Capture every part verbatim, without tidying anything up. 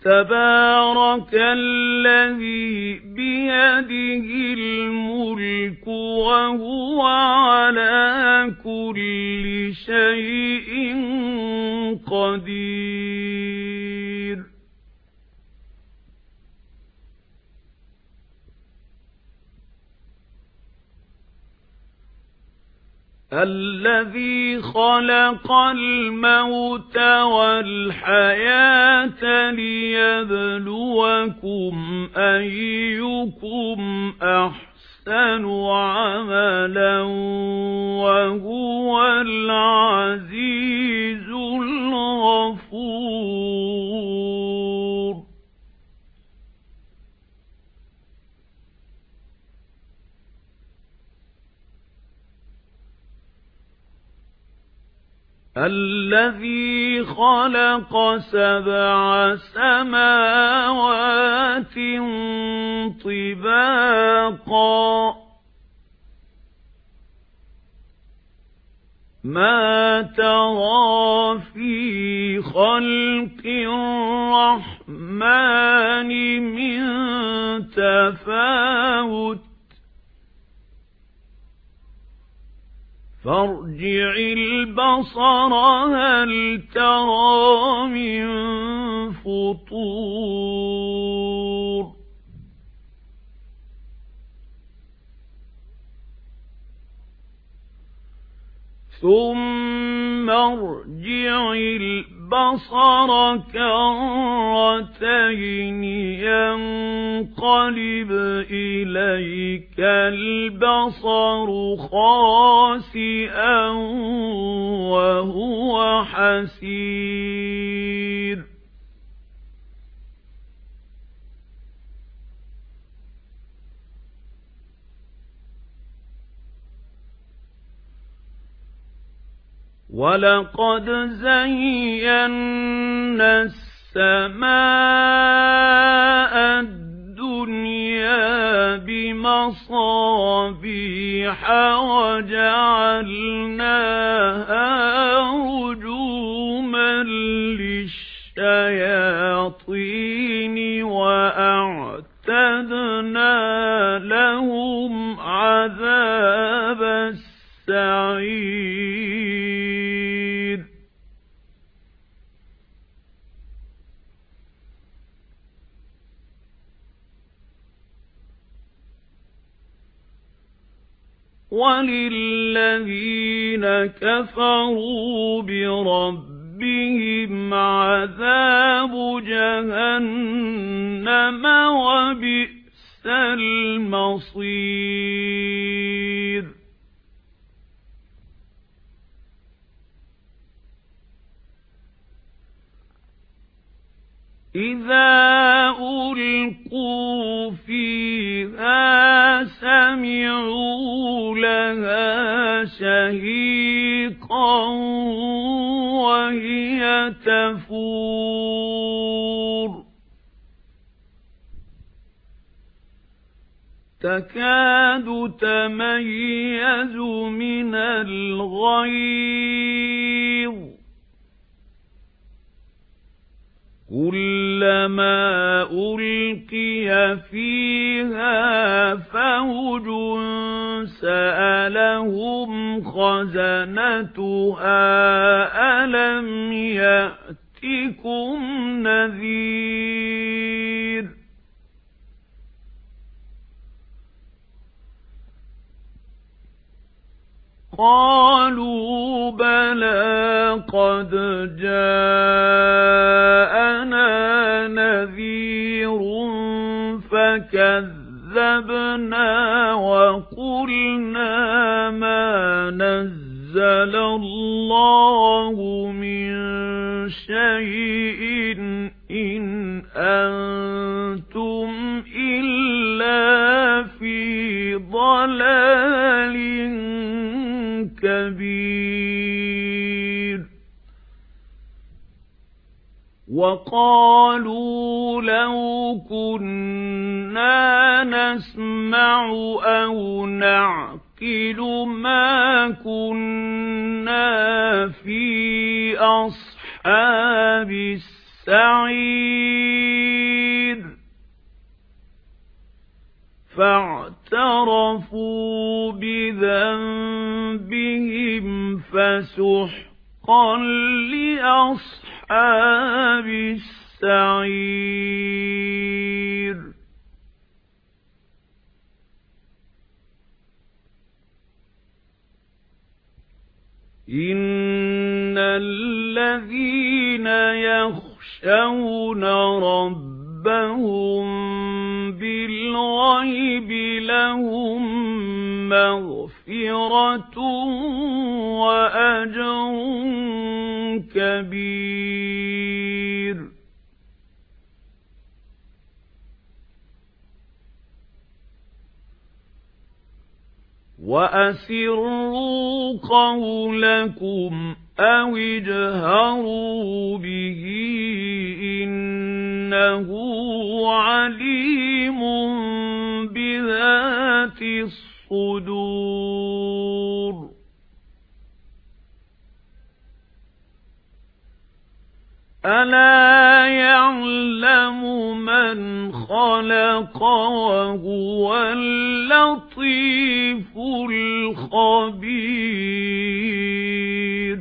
تبارك الذي بيده الملك وهو على كل شيء قدير الذي خلق الموت والحياة ليبلوكم أيكم أحسن عملا وهو العزيز الغفور الذي خلق سبع سماوات طباقا ما ترى في خلق الرحمن من تفاوت فارجع البصر هل ترى من فطور ثم ارجع البصر كرتين ينقلب إليك البصر خاسئا وهو حسير وَلَقَدْ زَيَّنَّا السَّمَاءَ الدُّنْيَا بِمَصَابِيحَ وَجَعَلْنَاهَا رُجُومًا لِلشَّيَاطِينِ وَأَعْتَدْنَا لَهُمْ عَذَابَ السَّعِيرِ وَلِلَّذِينَ كَفَرُوا بِرَبِّهِمْ عَذَابُ جَهَنَّمَ وَبِئْسَ الْمَصِيرُ إِذَا أُلْقُوا فِيهَا سَمِعُوا لَهَا شَهِيقًا وَهِيَ تَفُورُ تَكَادُ تَمَيَّزُ مِنَ الْغَيْظِ كُلَّمَا أُلْقِيَ فِيهَا فَوْجٌ سَأَلَهُمْ خَزَنَتُهَا أَلَمْ يَأْتِكُمْ نَذِيرٌ قَالُوا بَلَى قَدْ جَاءَنَا نَذِيرٌ فَكَذَّبْنَا وَقُلْنَا مَا نَزَّلَ اللَّهُ مِن شَيْءٍ إِنْ أَنْتُمْ إِلَّا فِي ضَلَالٍ كبير وقالوا لو كنا نسمع أو نعقل ما كنا في أصحاب السعير فاعترفوا بذنبهم فسحقا لأصحاب السعير إن الذين يخشون ربهم بالغيب لهم مغفرة وأجر كبير وأسروا قولكم أو اجهروا به إنه عليم بذات الصدور ألا يعلم من خلق وهو اللطيف الخبير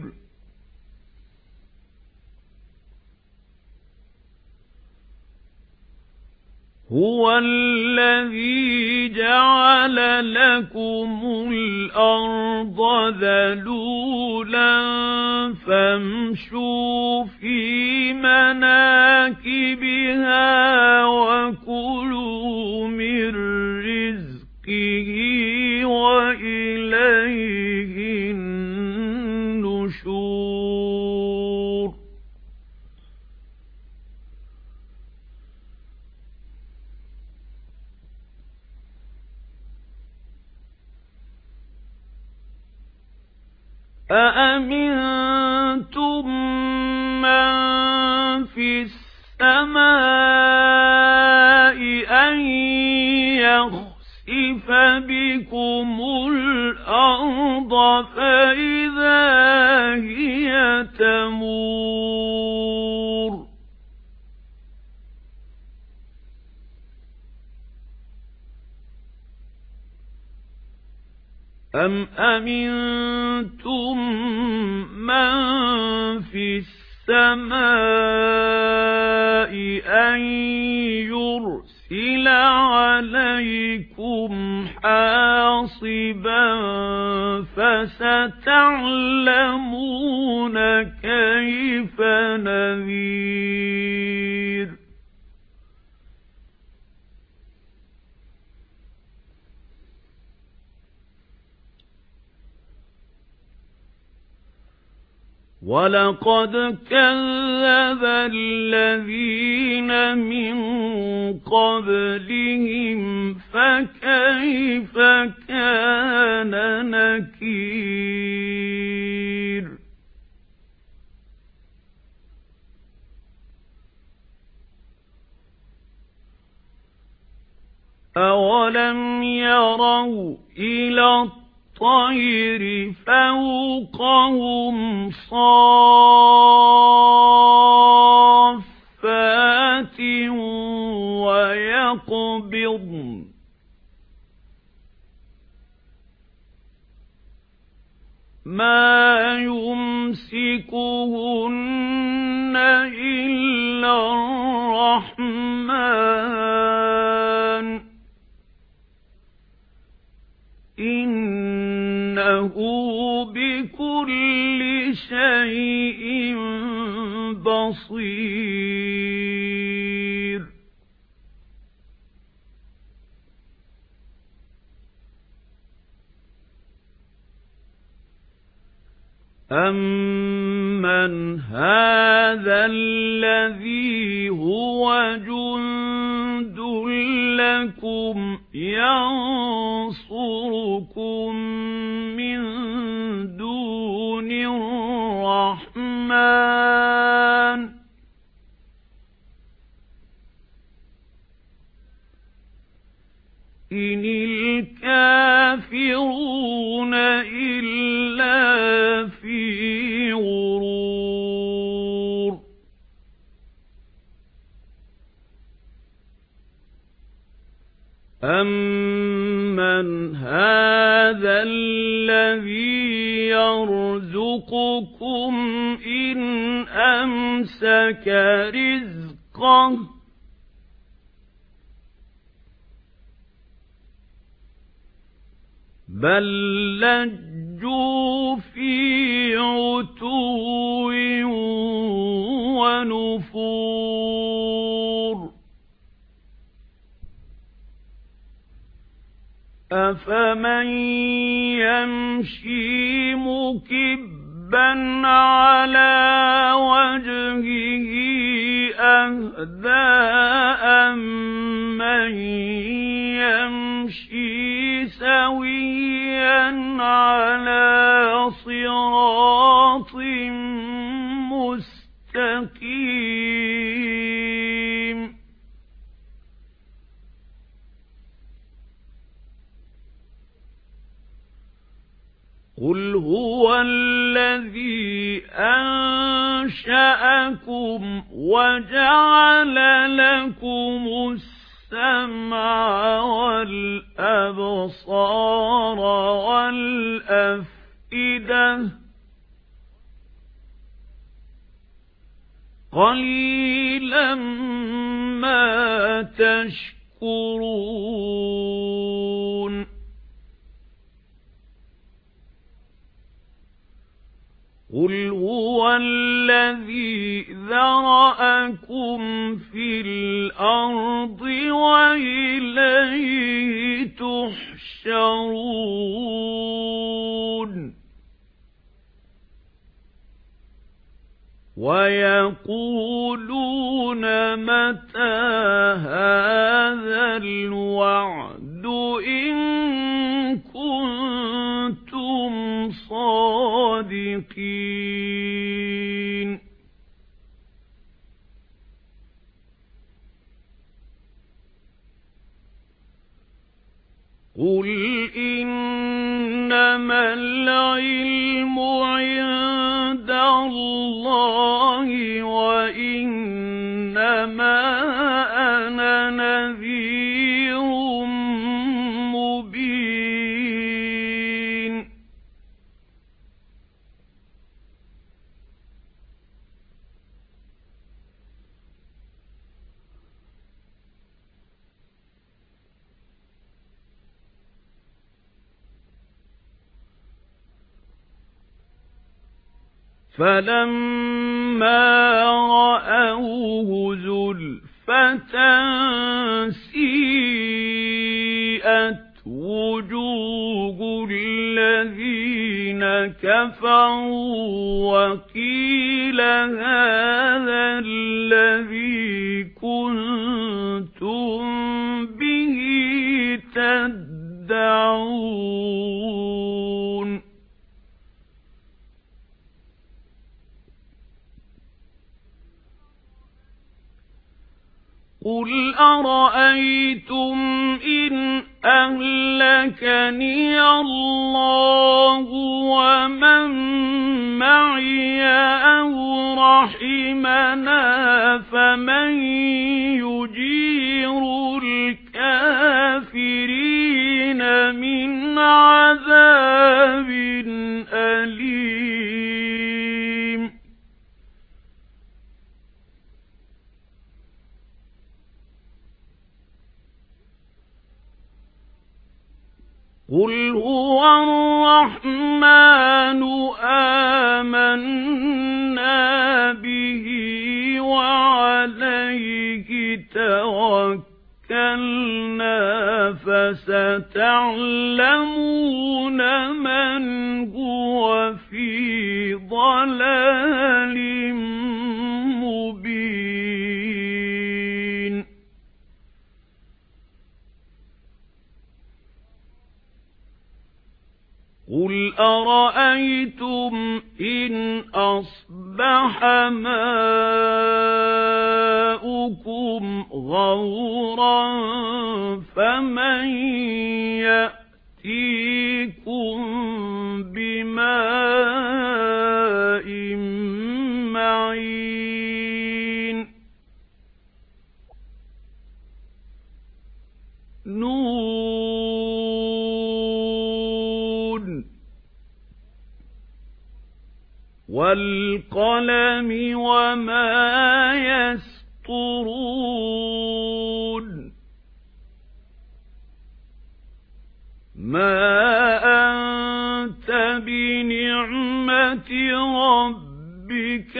هو الذي جعل لكم الأرض ذلولا فامشوا في مناكبها وكلوا من رزقه وإليه النشور أأمنتم من في السماء أن يخسف بكم الأرض فإذا هي تمور أم أمنتم من في السماء أن يرسل عليكم حاصبا فستعلمون كيف نذير وَلَقَدْ كَذَّبَ الَّذِينَ مِنْ قَبْلِهِمْ فَكَيْفَ كَانَ نَكِيرِ أَوَلَمْ يَرَوْا إِلَى الطير فوقهم صافات ويقبضن ما يمسكهن إلا الرحمن إنه بكل شيء بصير أَمَّنْ هَذَا الَّذِي هُوَ جُندٌ لَكُمْ يَنصُرُكُم مِّن دُونِ الرَّحْمَنِ إِنِ الْكَافِرُونَ إِلَّا فِي غُرُورٍ أَمَّنْ هَذَا الَّذِي يَرْزُقُكُمْ إِنْ أَمْسَكَ رِزْقَهُ بَل لَّجُّوا فِي عُتُوٍّ وَنُفُورٍ أَفَمَن يَمْشِي مُكِبًّا عَلَى وَجْهِهِ أَهْدَىٰ أَمَّن يَمْشِي سَوِيًّا عَلَى صِرَاطٍ مُّسْتَقِيمٍ قُلْ هُوَ الَّذِي أَنشَأَكُمْ وَجَعَلَ لَكُمُ السَّمْعَ وَالْأَبْصَارَ وَالْأَفْئِدَةَ قَلِيلًا مَا تَشْكُرُونَ قُلْ هُوَ الَّذِي ذَرَأَكُمْ فِي الْأَرْضِ وَإِلَيْهِ تُحْشَرُونَ وَيَقُولُونَ مَتَى هَذَا الْوَعْدُ إِن كُنتُمْ صَادِقِينَ قُلْ إِنَّمَا الْعِلْمُ عِندَ اللَّهِ وَإِنَّمَا أَنَا نَذِيرٌ مُبِينٌ فَلَمَّا رَأَوْهُ زُلْفَةً سِيئَتْ وُجُوهُ الَّذِينَ كَفَرُوا وَقِيلَ هَذَا الَّذِي كُنتُم بِهِ تَدَّعُونَ قُلْ أَرَأَيْتُمْ إِنْ أَهْلَكَنِيَ اللَّهُ وَمَن مَّعِيَ أَوْ رَحِمَنَا فَمَن يُجِيرُ الْكَافِرِينَ مِنْ عَذَابٍ أَلِيمٍ قُلْ هُوَ الرَّحْمَنُ آمَنَّا بِهِ وَعَلَيْهِ تَوَكَّلْنَا فَسَتَعْلَمُونَ مَنْ هُوَ فِي ضَلَالٍ مُبِينٍ قُلْ أَرَأَيْتُمْ إِنْ أَصْبَحَ مَاؤُكُمْ غَوْرًا فَمَن يَأْتِيكُم بِمَاءٍ مَّعِينٍ وَالْقَلَمِ وَمَا يَسْطُرُونَ مَا أَنْتَ بِنِعْمَةِ رَبِّكَ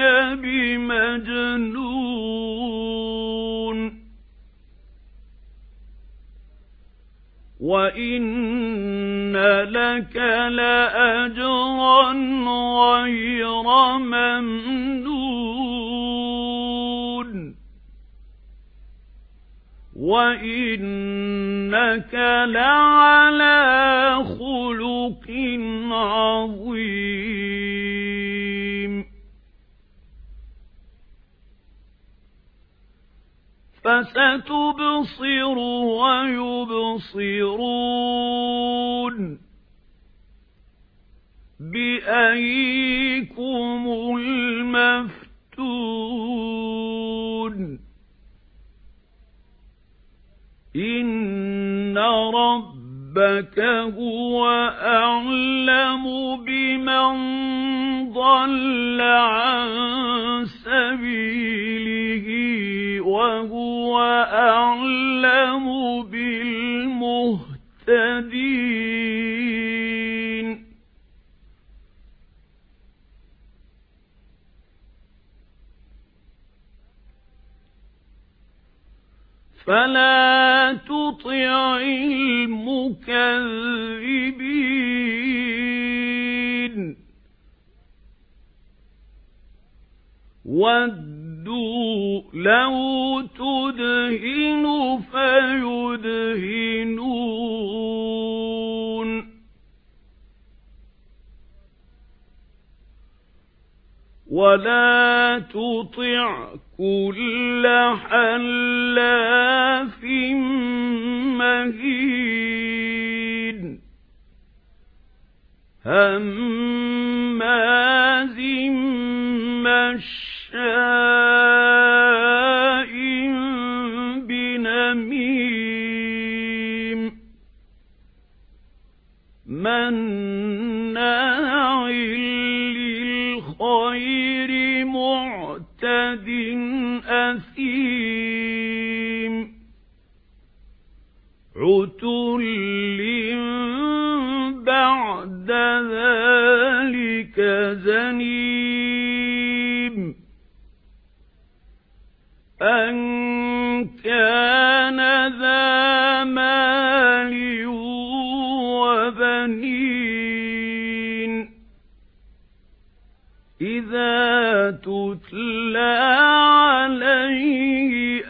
بِمَجْنُونٍ وَإِنَّ لَكَ لَأَجْرًا غَيْرَ مَمْنُونٍ وَإِنَّكَ لَعَلَى خُلُقٍ عَظِيمٍ فَسَتُبْصِرُ وَيُبْصِرُونَ بِأَييِّكُمُ الْمَفْتُونُ إِنَّ رَبَّكَ هُوَ أَعْلَمُ بِمَنْ ضَلَّ عَن سَبِيلِهِ وَهُوَ أَعْلَمُ بِالْمُهْتَدِينَ فَلَا تُطِعِ الْمُكَذِّبِينَ وَدُّوا لَوْ تُدْهِنُ فَيُدْهِنُونَ وَلَا تُطِعْ كُلَّ حَلَّافٍ مَّهِينٍ هَمَّازٍ مَّشَّاءٍ بِنَمِيمٍ مَّنَّاعٍ لِّلْخَيْرِ مُعْتَدٍ أَثِيمٍ عُتُلٍّ بَعْدَ ذَلِكَ زَنِيمٍ أَن كَانَ ذَا مَالٍ وَبَنِينَ إِذَا تُتْلَى عَلَيْهِ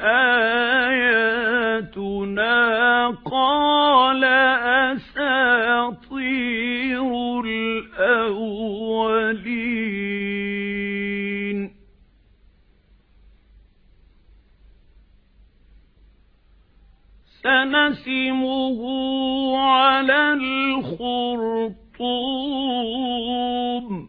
آيَاتُنَا قَالَ أَسَاطِيرُ الْأَوَّلِينَ سَنَسِمُهُ عَلَى الْخُرْطُومِ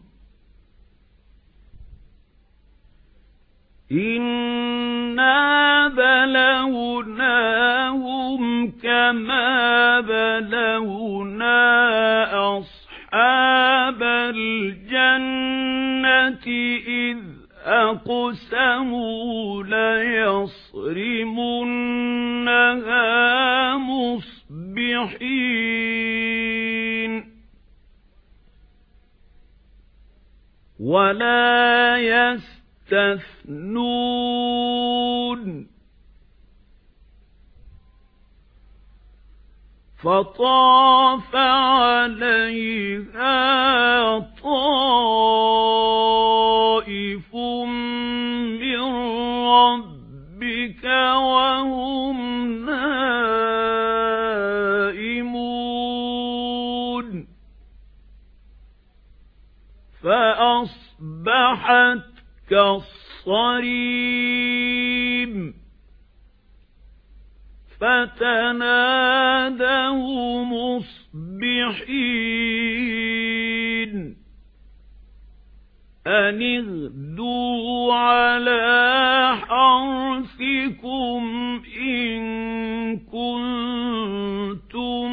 إِنَّا بَلَوْنَاهُمْ كَمَا بَلَوْنَا أَصْحَابَ الْجَنَّةِ إِذْ أَقْسَمُوا لَيَصْرِمُنَّهَا مُصْبِحِينَ وَلَا يَسْتَثْنُونَ فَطَافَ عَلَيْهَا طَائِفٌ مِّن رَّبِّكَ وَهُمْ نَائِمُونَ فَأَصْبَحَتْ كَالصَّرِيمِ فَتَنَادَوْا مُصْبِحِينَ أَنِ اغْدُوا عَلَى حَرْثِكُمْ إِن كُنتُمْ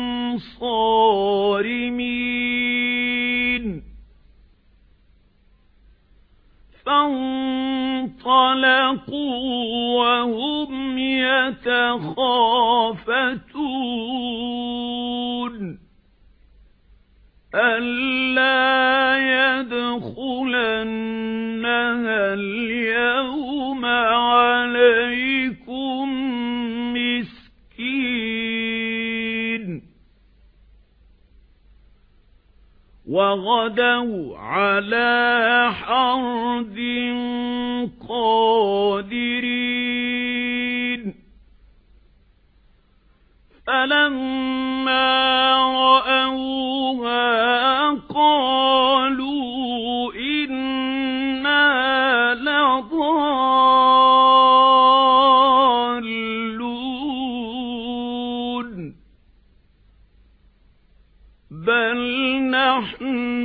صَارِمِينَ فانطلقوا وهم يتخافتون ألا يدخلنها اليوم عليكم مسكين وغدوا على حرد قادرين فلما رأوها قالوا إنا لضالون بل نحن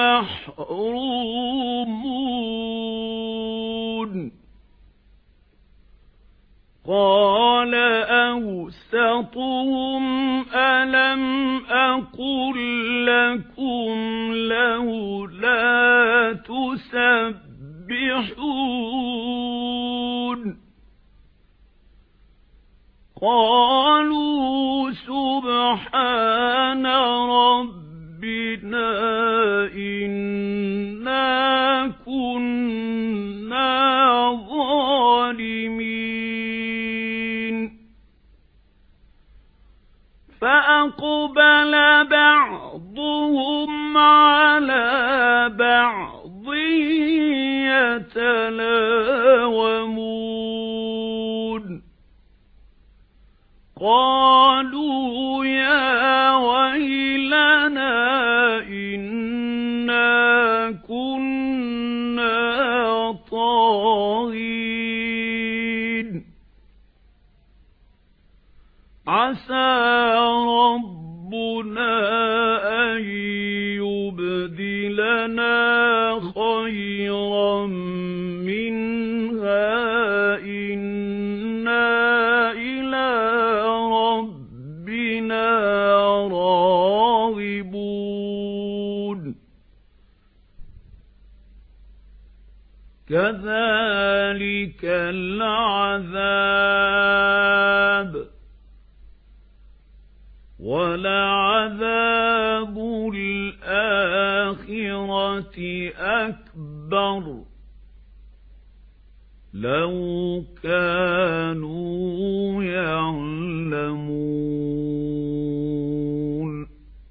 محرومون قال أوسطهم ألم أقل لكم لولا تسبحون قالوا سبحان ربنا إنا كنا ظالمين فأقبل بعضهم على بعض يتلاومون قالوا يا ويلنا إنا كنا طاغين عسى ربنا أن يبدلنا خيرا منها إنا إلى ربنا راغبون كذلك العذاب ولعذاب الآخرة أكبر لو كانوا يعلمون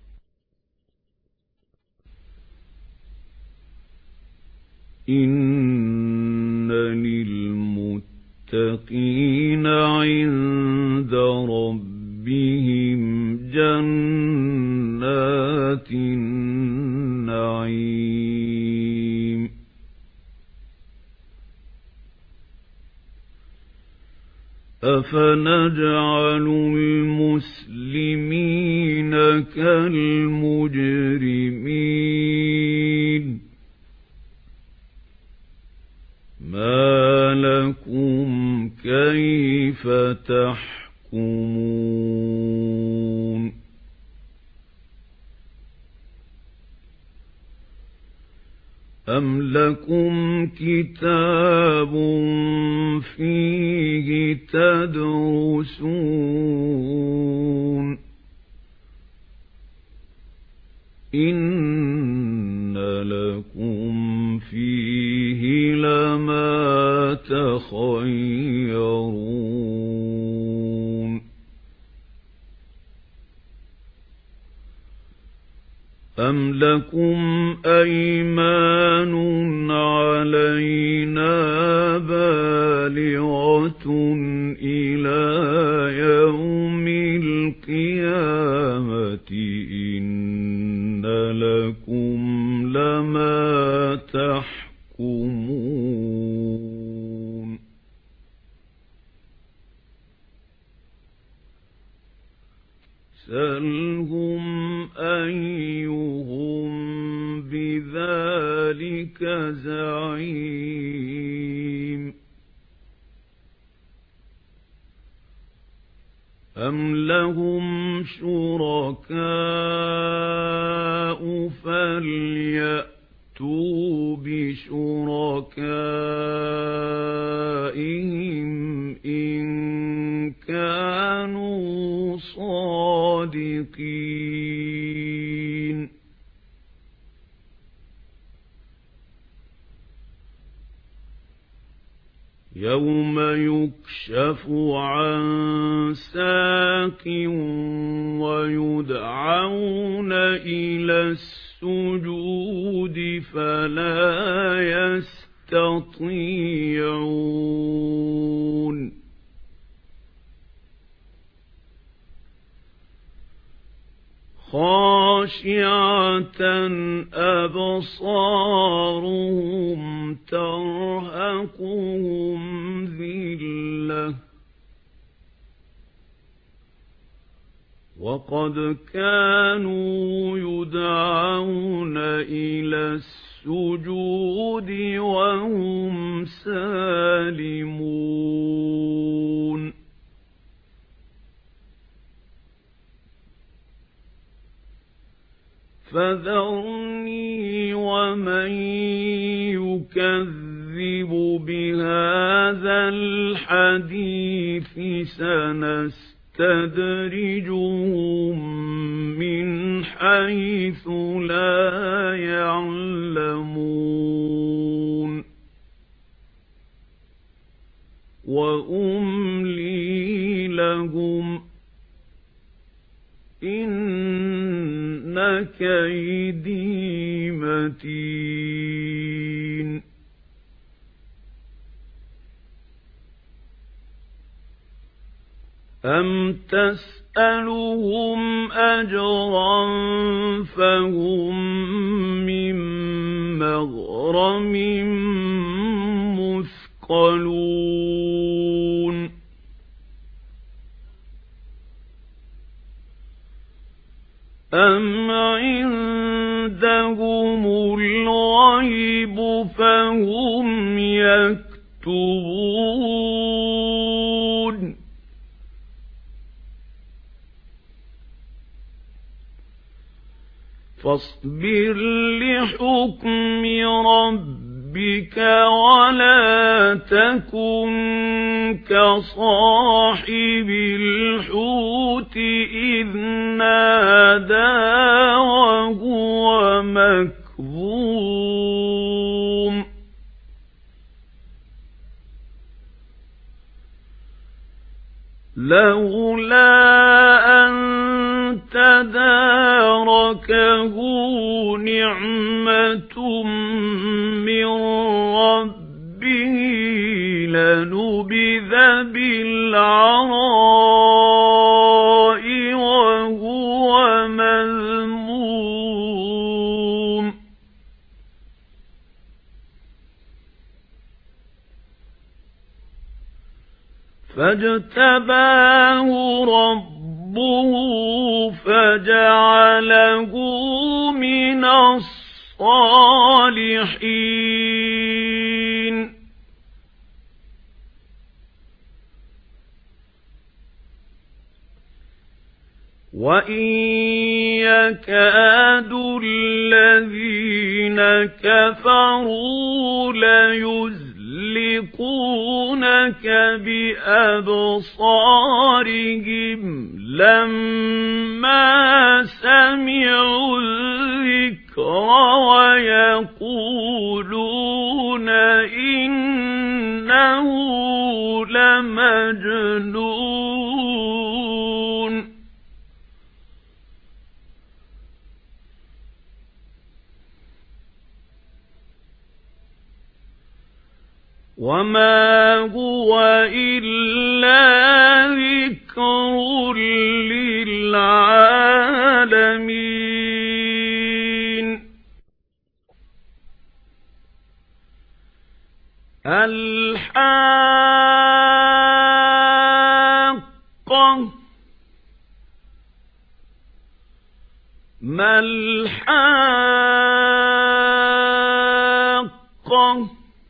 إن للمتقين عند ربهم جنات النعيم أفنجعل المسلمين كالمجرمين ما لكم كيف تحكمون أم لكم كتاب فيه تدرسون إن لكم فيه لما تخيرون أم لكم أيمان علينا بالغة إلى يوم القيامة إن لكم لما تحكمون سلهم أيهم بذلك زعيم أم لهم شركاء فليأتوا فَلْيَأْتُوا بِشُرَكَائِهِمْ إِن كَانُوا صَادِقِينَ يَوْمَ يُكْشَفُ عَن سَاقٍ وَيُدْعَوْنَ إِلَى السُّجُودِ فَلَا يَسْتَطِيعُونَ خَاشِعَةً أَبْصَارُهُمْ تَرْهَقُهُمْ ذِلَّةٌ وَقَدْ كَانُوا يُدْعَوْنَ إِلَى السُّجُودِ وَهُمْ سَالِمُونَ فَذَرْنِي وَمَن يُكَذِّبُ بِهَذَا الْحَدِيثِ سَنَسْتَدْرِجُهُم مِّنْ حَيْثُ لَا يَعْلَمُونَ وَأُمْلِي لَهُمْ إِنَّ كَيْدِي مَتِينٌ أَمْ تَسْأَلُهُمْ أَجْرًا فَهُمْ مِنْ مَغْرَمٍ مُثْقَلُونَ أَمْ عِندَهُمُ الْغَيْبُ فَهُمْ يَكْتُبُونَ فاصبر لحكم ربك ولا تكن كصاحب الحوت إذ نادى وهو مكظوم لولا أن تداركه نعمة من ربه لنبذ بالعراء وهو مذموم فاجتباه ربه فجعله من الصالحين وَإِن يَكَادُ الَّذِينَ كَفَرُوا لَيُزْلِقُونَكَ بِأَبْصَارِهِمْ لَمَّا سَمِعُوا الذِّكْرَ وَيَقُولُونَ إِنَّهُ لَمَجْنُونٌ وَمَا هُوَ إِلَّا ذِكْرٌ لِلْعَالَمِينَ الْحَاقَّةُ مَا الْحَاقَّةُ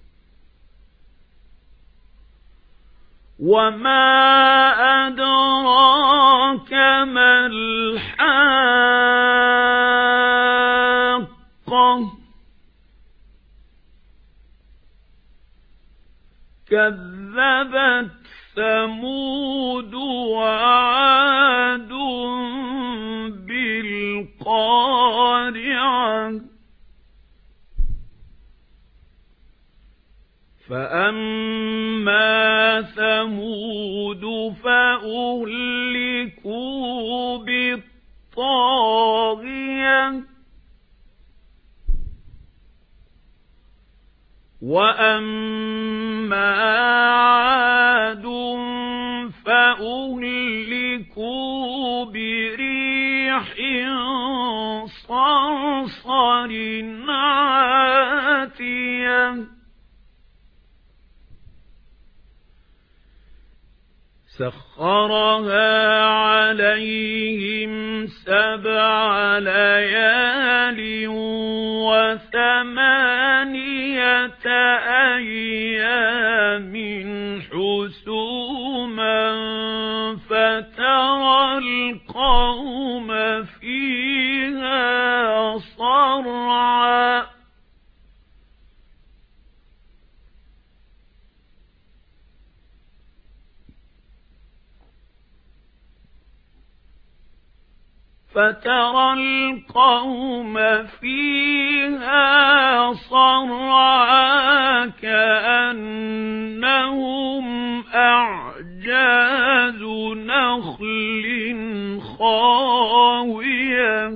وَمَا أَدْرَاكَ مَا الْحَاقَّةُ كذبت ثمود وعاد بالقارعة فأما ثمود فأهلكوا بالطاغية وأما عاد فأهلكوا بريح صرصر عاتية سخرها عليهم سبع ليال وثمانية أيام حسوما فترى القوم فيها صرعا فترى القوم فيها صرعا كأنهم أعجاز نخل خاوية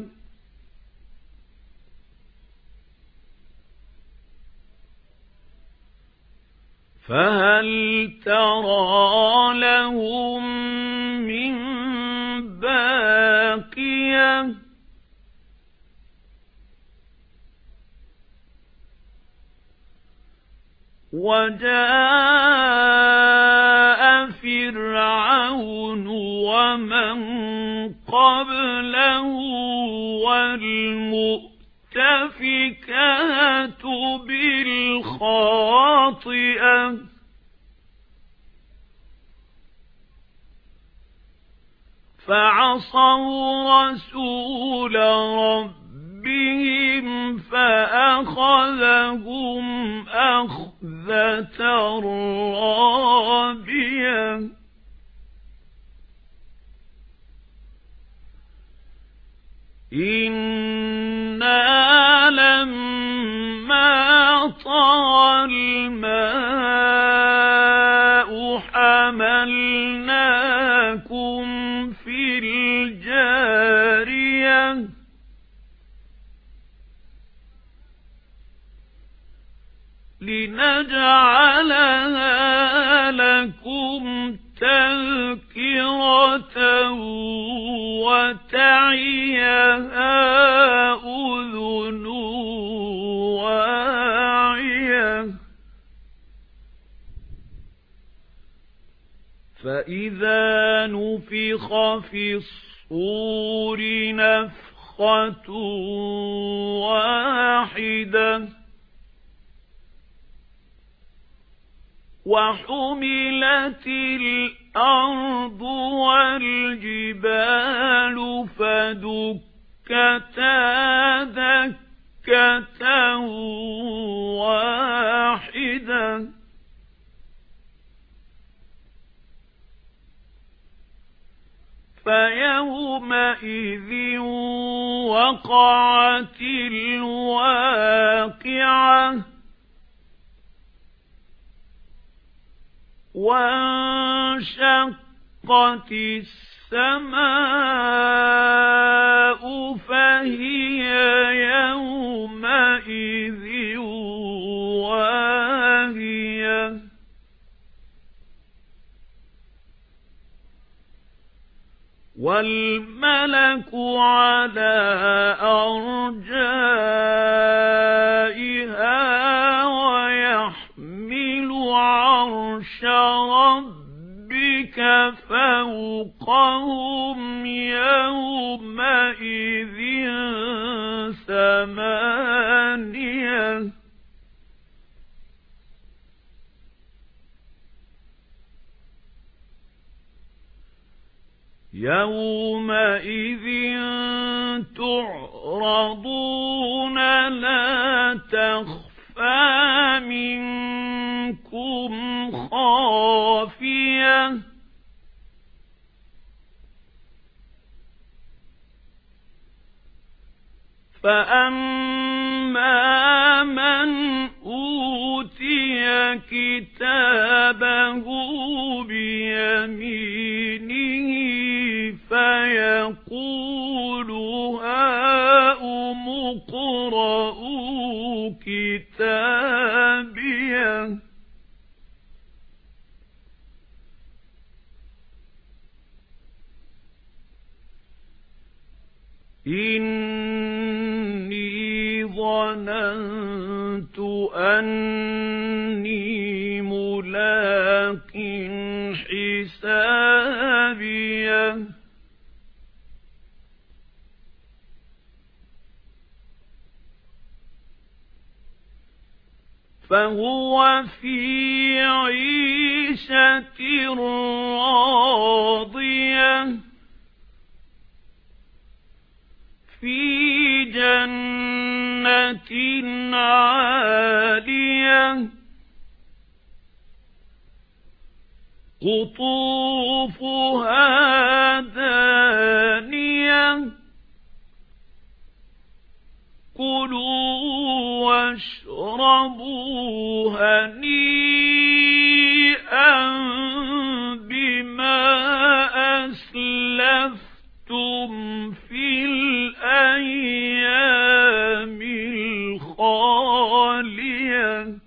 فهل ترى لهم من باقية وجاء فرعون ومن قبله والمؤتفكات بالخاطئة فعصوا رسول ربهم فأخذهم أخذة رابية إنا لما طغى الماء حملناكم في الجارية لنجعلها لكم تذكرة وتعيها أذن واعية فإذا نفخ في الصور نفخة واحدة وحملت الأرض والجبال فدكتا دكة واحدة فيومئذ وقعت الواقعة وانشقت السماء فهي يومئذ واهية والملك على أرجائها ويحمل عرش ربك فوقهم يومئذ ثمانية يومئذ تعرضون لا تخفى منكم فَأَمَّا مَنْ أُوتِيَ كِتَابَهُ بِيَمِينِهِ فَيَقُولُ هَاؤُمُ اقْرَءُوا كِتَابِيَهْ إِنِّي ظَنَنتُ أَنِّي مُلَاقٍ حِسَابِيَهْ فَهُوَ فِي عِيشَةٍ رَاضِيَةٍ فِي جَنَّةٍ عَالِيَةٍ قُطُوفُهَا دَانِيَةٌ كُلُوا وَاشْرَبُوا هَنِيئًا بِمَا أَسْلَفْتُمْ فِي الْأَيَّامِ الْخَالِيَةِ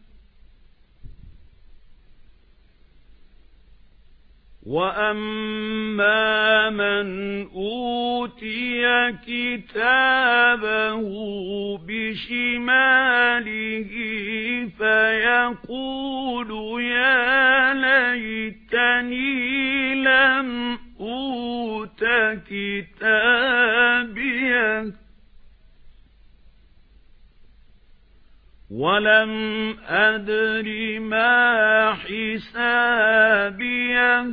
وَأَمَّا مَنْ أُوتِيَ كِتَابَهُ بِشِمَالِهِ فَيَقُولُ يَا لَيْتَنِي لَمْ أُوتَ كِتَابِيَهْ وَلَمْ أَدْرِ مَا حِسَابِيَهْ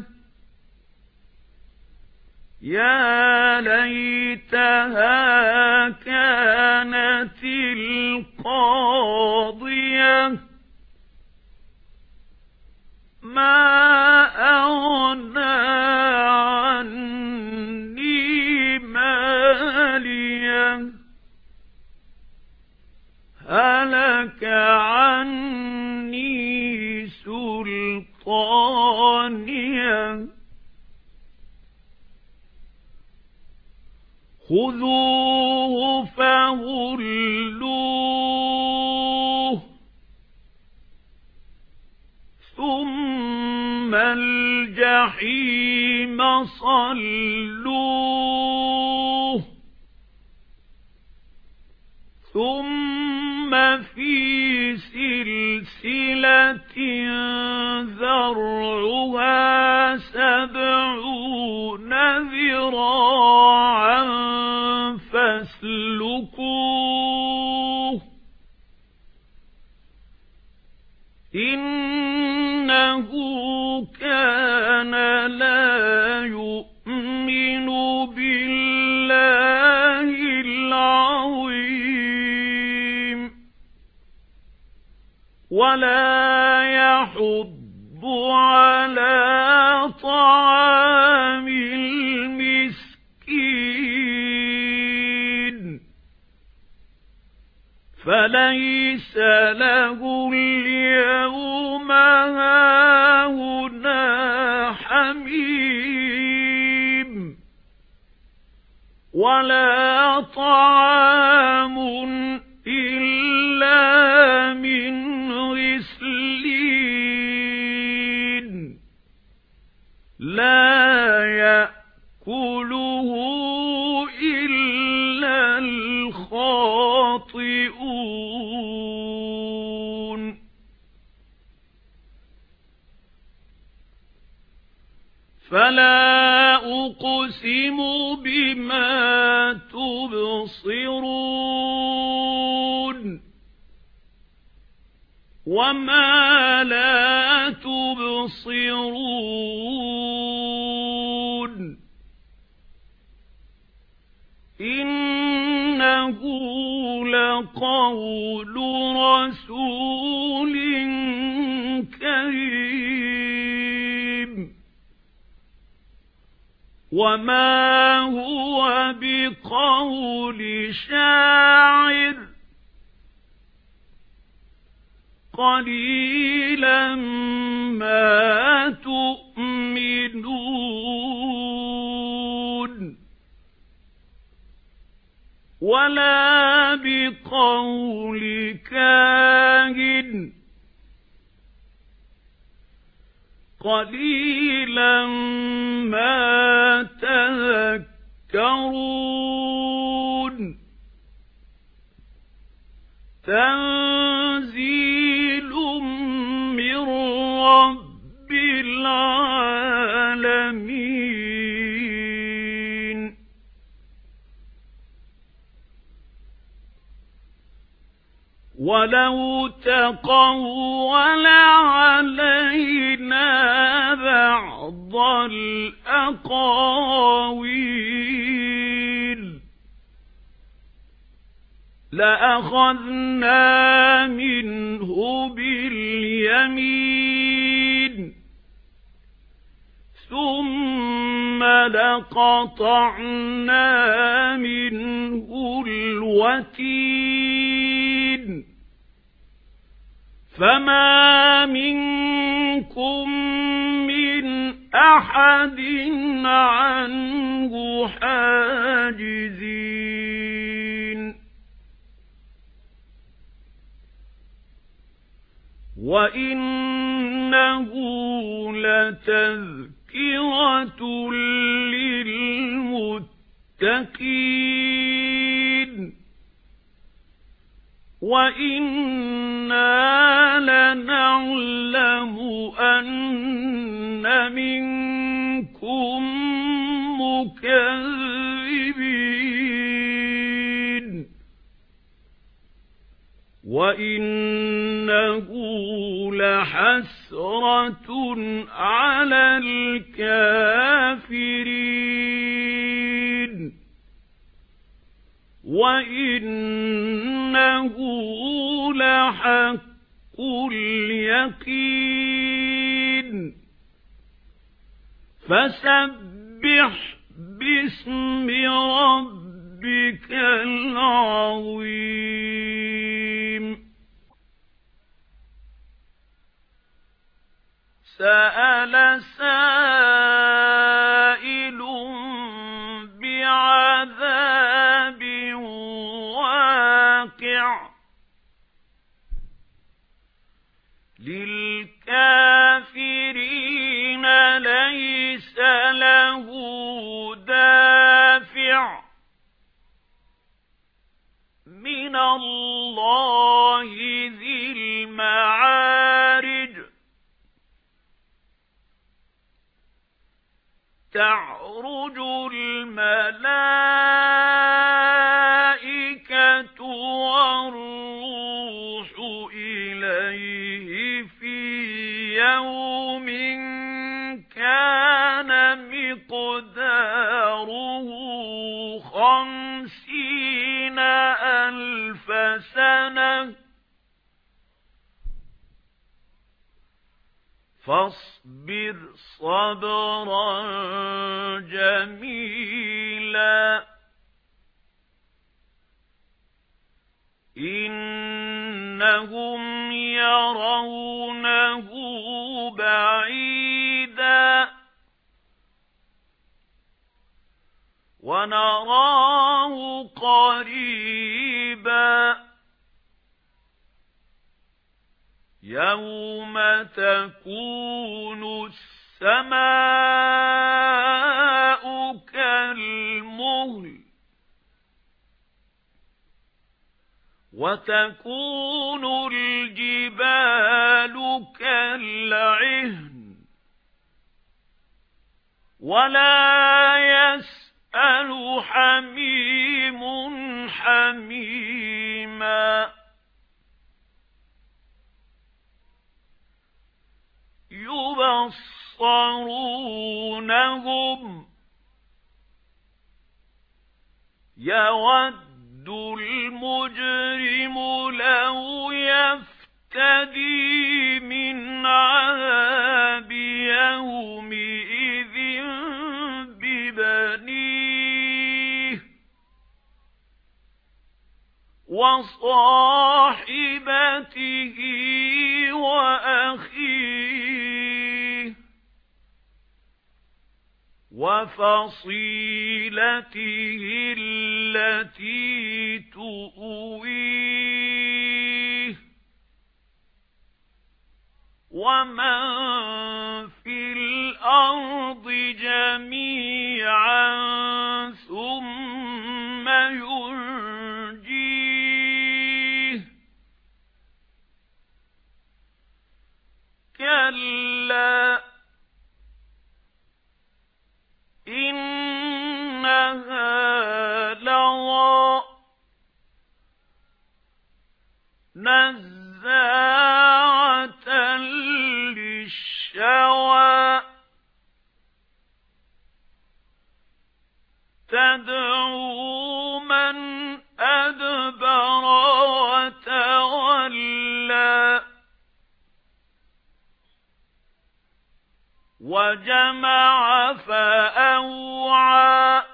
يَا لَيْتَهَا كَانَتِ الْقَاضِيَةَ مَا أَغْنَى عَنِّي مَالِيَهْ هَلَكَ عَنِّي سُلْطَانِيَهْ خُذُوهُ فَغُلُّوهُ ثُمَّ الْجَحِيمَ صَلُّوهُ ثُمَّ فِي سِلْسِلَةٍ ذَرْعُهَا سَبْعُونَ ذِرَاعًا فَاسْلُكُوهُ إِنَّهُ كَانَ لَا يُؤْمِنُ بِاللَّهِ الْعَظِيمِ وَلَا يَحُضُّ عَلَى طَعَامِ الْمِسْكِينِ فَلَيْسَ لَهُ الْيَوْمَ هَاهُنَا حَمِيمٌ وَلَا طَعَامٌ إِلَّا مِنْ غِسْلِينٍ لَا يَأْكُلُهُ إِلَّا الْخَاطِئُونَ فَلَا أُقْسِمُ بِمَا تُبْصِرُونَ وَمَا لَا تُبْصِرُونَ إِنَّهُ لَقَوْلُ رَسُولٍ كَرِيمٍ وما هو بقول شاعر قليلا ما تؤمنون ولا بقول كاهن قليلا ما تذكرون تنزيل من رب العالمين ولو تقول علينا بعض الأقاويل لأخذنا منه باليمين ثم لقطعنا منه الوتين فما منكم من أحد عنه حاجزين وإنه لتذكرة للمتقين وإنا لنعلم أن منكم مكذبين وإنه لحسرة على الكافرين وإنه لحق اليقين فسبح باسم ربك العظيم سأل سائل بعذاب واقع للكافرين ليس له دافع من الله ذي المعارج تعرج الملائكة والروح إليه في يوم كان مقداره خمسين ألف سنة فاصبر صبرا جميلا إنهم يرونه بعيدا ونراه قريبا يوم تكون السماء كالمهل وتكون الجبال كالعهن ولا يسأل حميم حميما يبصرونهم يود المجرم لو يفتدي من عذاب يومئذ ببنيه وصاحبته وأخيه وفصيلته التي تؤويه ومن في الأرض جميعا ثم ينجيه كلا إنها لظى نزاعة للشوى تدعو من أدبر وتولى وجمع فأوعى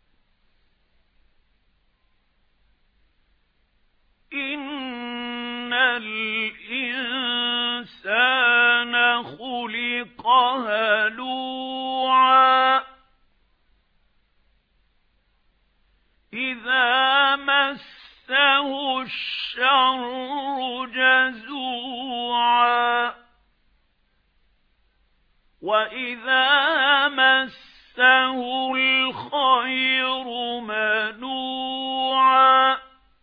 إن الإنسان خلق هلوعا إذا مسه الشر جزوعا وإذا مسه الخير منوعا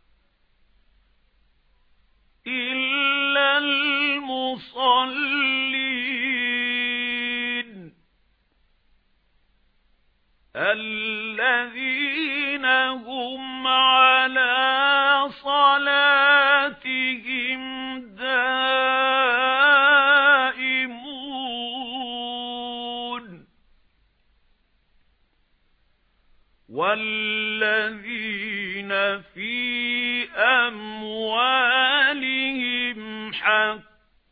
إلا المصلين الذين هم على صلاتهم دائمون والذين في أموالهم حق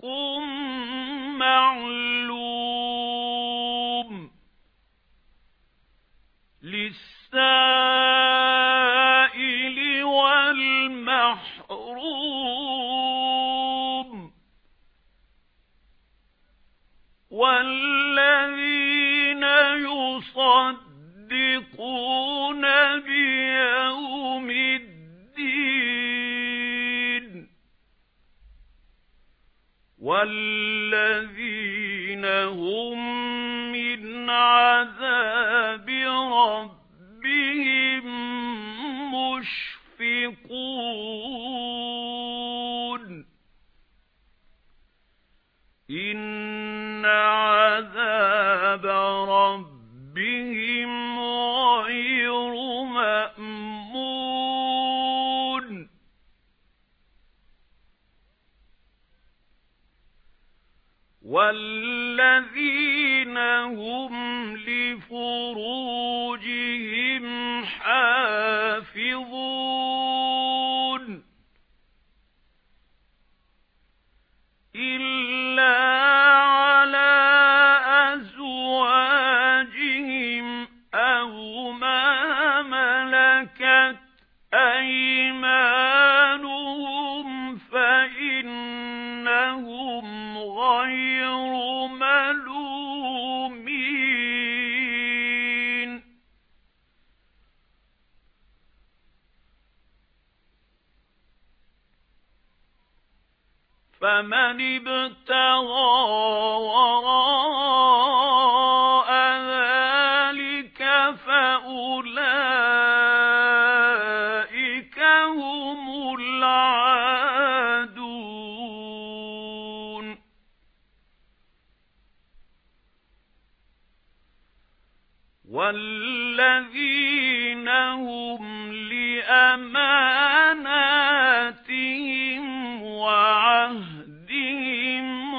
معلوم للسائل والمحروم والذين يصدقون بيوم الدين والذين هم من عذاب ربهم مشفقون إن عذاب ربهم غير مأمون والذين هم لفروجهم حافظون إلا على أزواجهم أو ما ملكت أيمانهم فإنهم غير ملومين فمن ابتغى وراء ذلك فأولئك هم العادون والذين هم لأماناتهم وعهدهم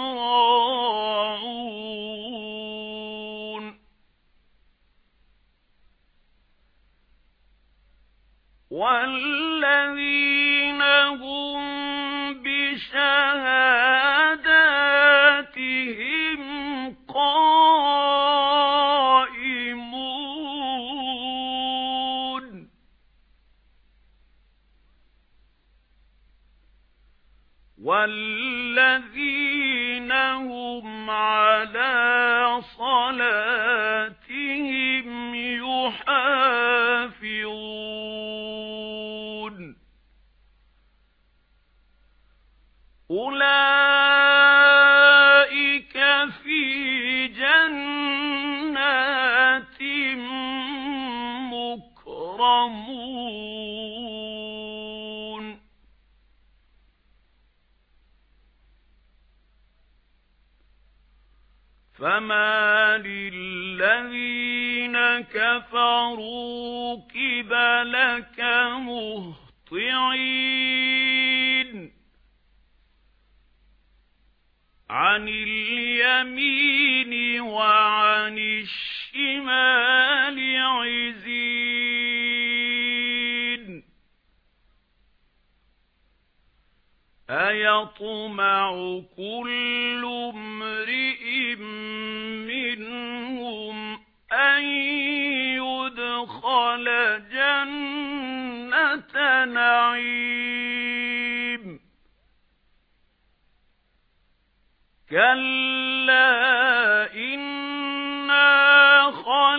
راعون والذين هم بشهاداتهم قائمون وعلى صلاتهم يحافظون أولئك في جنات مكرمون فما للذين كفروا قبلك مهطعين عن اليمين وعن الشمال عزين أيطمع كل امرئ منهم أن يدخل جنة نعيم كلا إنا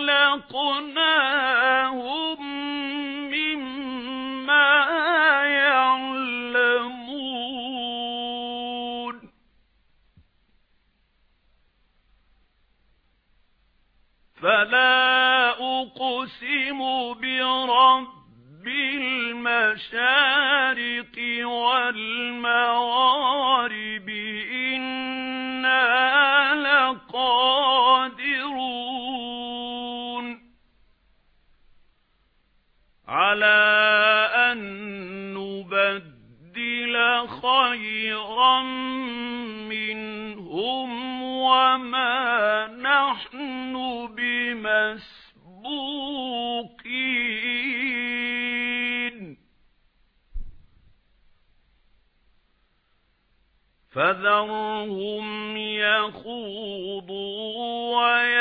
خلقناهم مما يعلمون فلا أقسم برب المشارق والمغارب إنا لقادرون على أن نبدل خيرا منهم وما نحن بمسبوقين فذرهم يخوضوا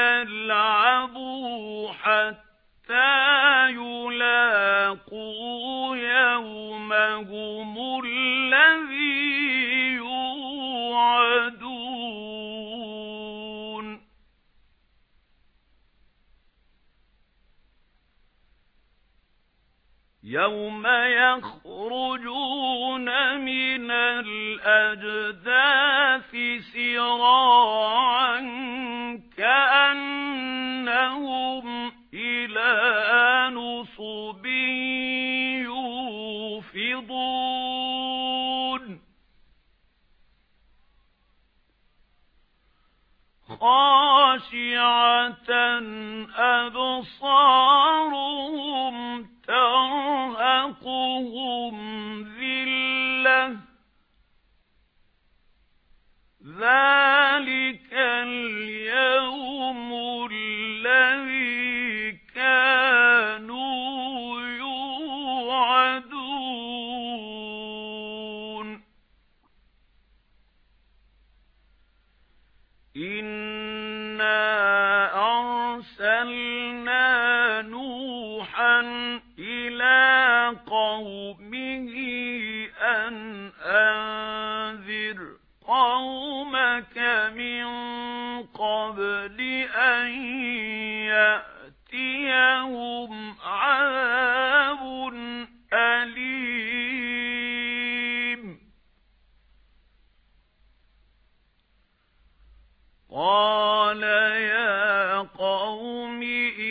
ويلعبوا حتى يلاقوا يومهم الذي يوعدون يوم يخرجون من الأجداث سراعا كأنهم إلى نصب يوفضون خاشعة أبصارهم ترهقهم ذلة ذلك اليوم الذي كانوا يوعدون إنا أرسلنا نوحا إلى قومه أن أنذر قومك من قبل أن يأتيهم عذاب أليم قال يا قوم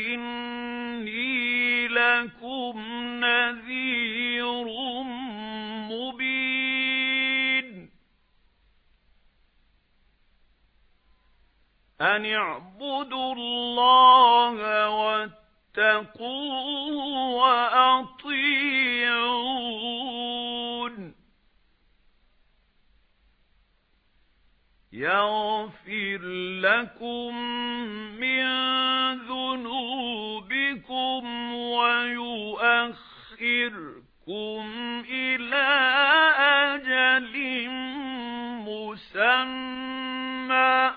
إني لكم نذير مبين أن اعبدوا الله واتقوه وأطيعون يغفر لكم من ذنوبكم ويؤخركم إلى أجل مسمى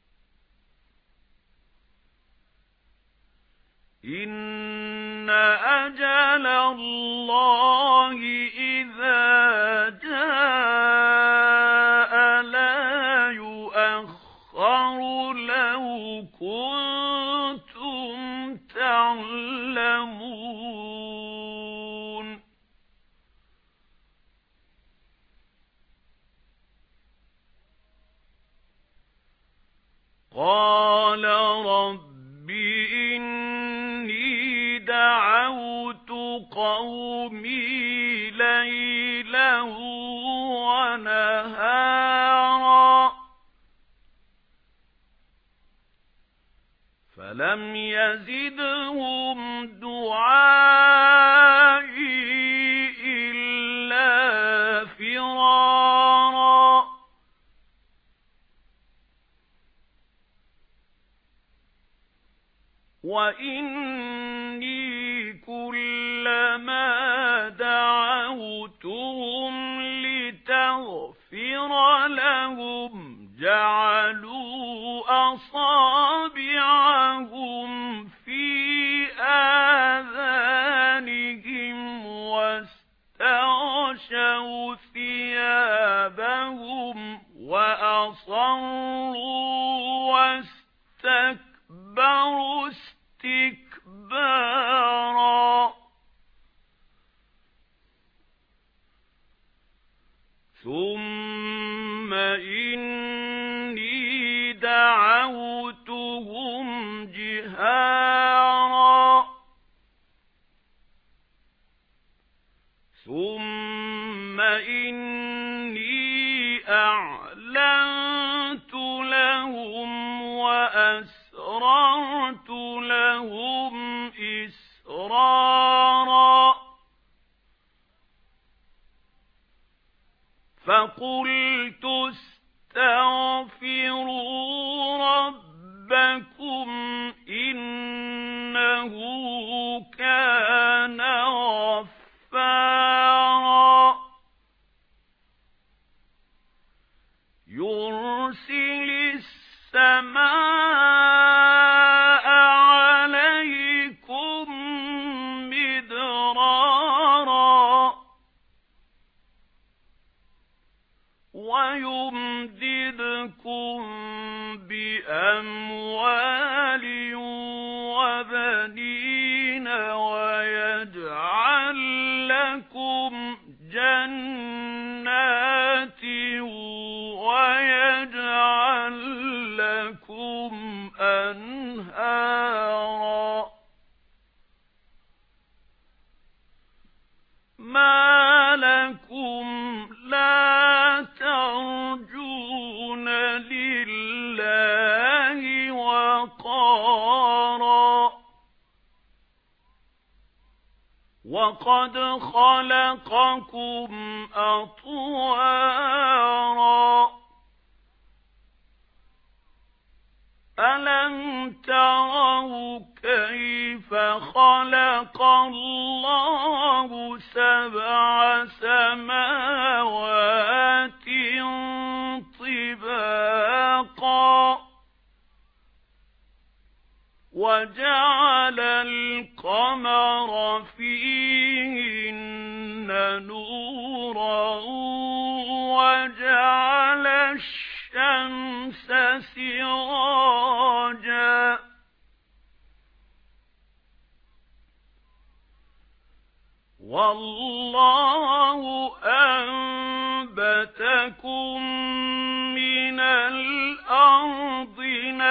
إن أجل الله إذا جاء لا يؤخر لَوْ كُنتُمْ تَعْلَمُونَ قَالَ رَبِّ إِنِّي دَعَوْتُ قَوْمِي لَيْلًا وَنَهَارًا فَلَمْ يَزِدْهُمْ دُعَائِي إِلَّا فِرَارًا وَإِنِّي كُلَّمَا دَعَوْتُهُمْ لِتَغْفِرَ لَهُمْ جَعَلُوا أَصَابِعَهُمْ فِي آذَانِهِمْ وَاسْتَغْشَوْا ثِيَابَهُمْ وَأَصَرُّوا وَاسْتَكْبَرُوا اسْتِكْبَارًا ثُمَّ إِنِّي دَعَوْتُهُمْ جِهَارًا ثُمَّ إِنِّي أَعْلَنتُ لَهُمْ وَأَسْرَرْتُ لَهُمْ إِسْرَارًا فَقُلْتُ اسْتَغْفِرُوا رَبَّكُمْ إِنَّهُ كَانَ غَفَّارًا يُرْسِلِ السَّمَاءَ عَلَيْكُمْ مِدْرَارًا وَيُمْدِدْكُمْ بِأَمْوَالٍ وَبَنِينَ وَيَجْعَلْ لَكُمْ جَنَّاتٍ وَيَجْعَلْ لَكُمْ أَنْهَارًا مَا لَكُمْ لَا تَرْجُونَ لِلَّهِ وَقَارًا وَقَدْ خَلَقَكُمْ أَطْوَارًا أَلَمْ تَرَوْا كَيْفَ خَلَقَ اللَّهُ سَبْعَ سَمَاوَاتٍ طِبَاقًا وَجَعَلَ الْقَمَرَ فِيهِنَّ نُورًا وَجَعَلَ الشَّمْسَ سِرَاجًا وَاللَّهُ أَنبَتَكُم مِّنَ الْأَرْضِ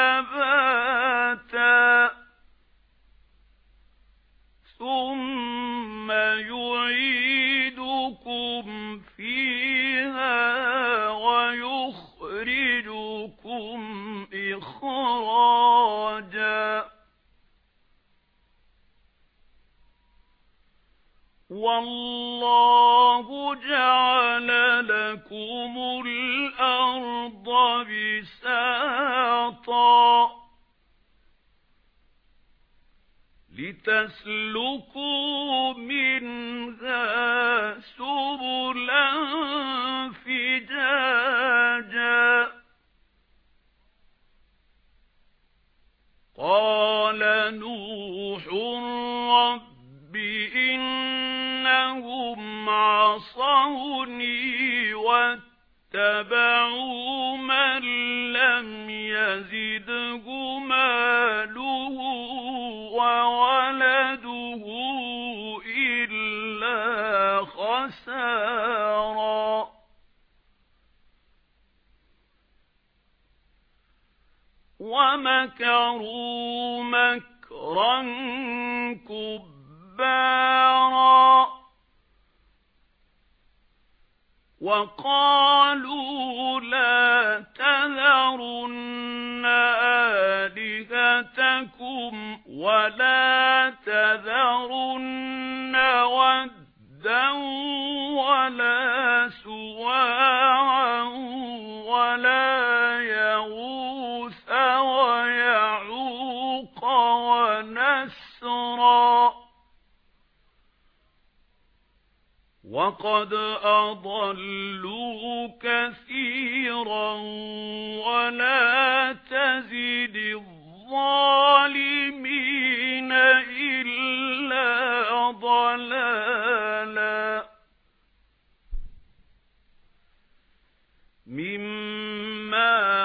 نَبَاتًا ثُمَّ يُعِيدُكُمْ فِيهَا وَيُخْرِجُكُمْ إِخْرَاجًا وَاللَّهُ جَعَلَ لَكُمُ الْأَرْضَ بِسَاطًا لِتَسْلُكُوا مِنْهَا سُبُلًا فِجَاجًا قَالَ نُوحٌ رَبِّ إِنَّهُمْ عَصَوْنِي وَاتَّبَعُوا مَن لَّمْ يَزِدْهُ يَنفَعُهُ مَالُهُ وَوَلَدُهُ إِلَّا خَسَارًا وَمَكَرُوا مَكْرًا كُبَّارًا وَقَالُوا لَا تَذَرُنَّ آلِهَتَكُمْ وَلَا تَذَرُنَّ وَدًّا وَلَا سُوَاعًا وَلَا يَغُوثَ وَيَعُوقَ وَنَسْرًا وَقَدْ أَضَلُّوا كَثِيرًا وَلَا تَزِدِ الظَّالِمِينَ إِلَّا ضَلَالًا مِمَّا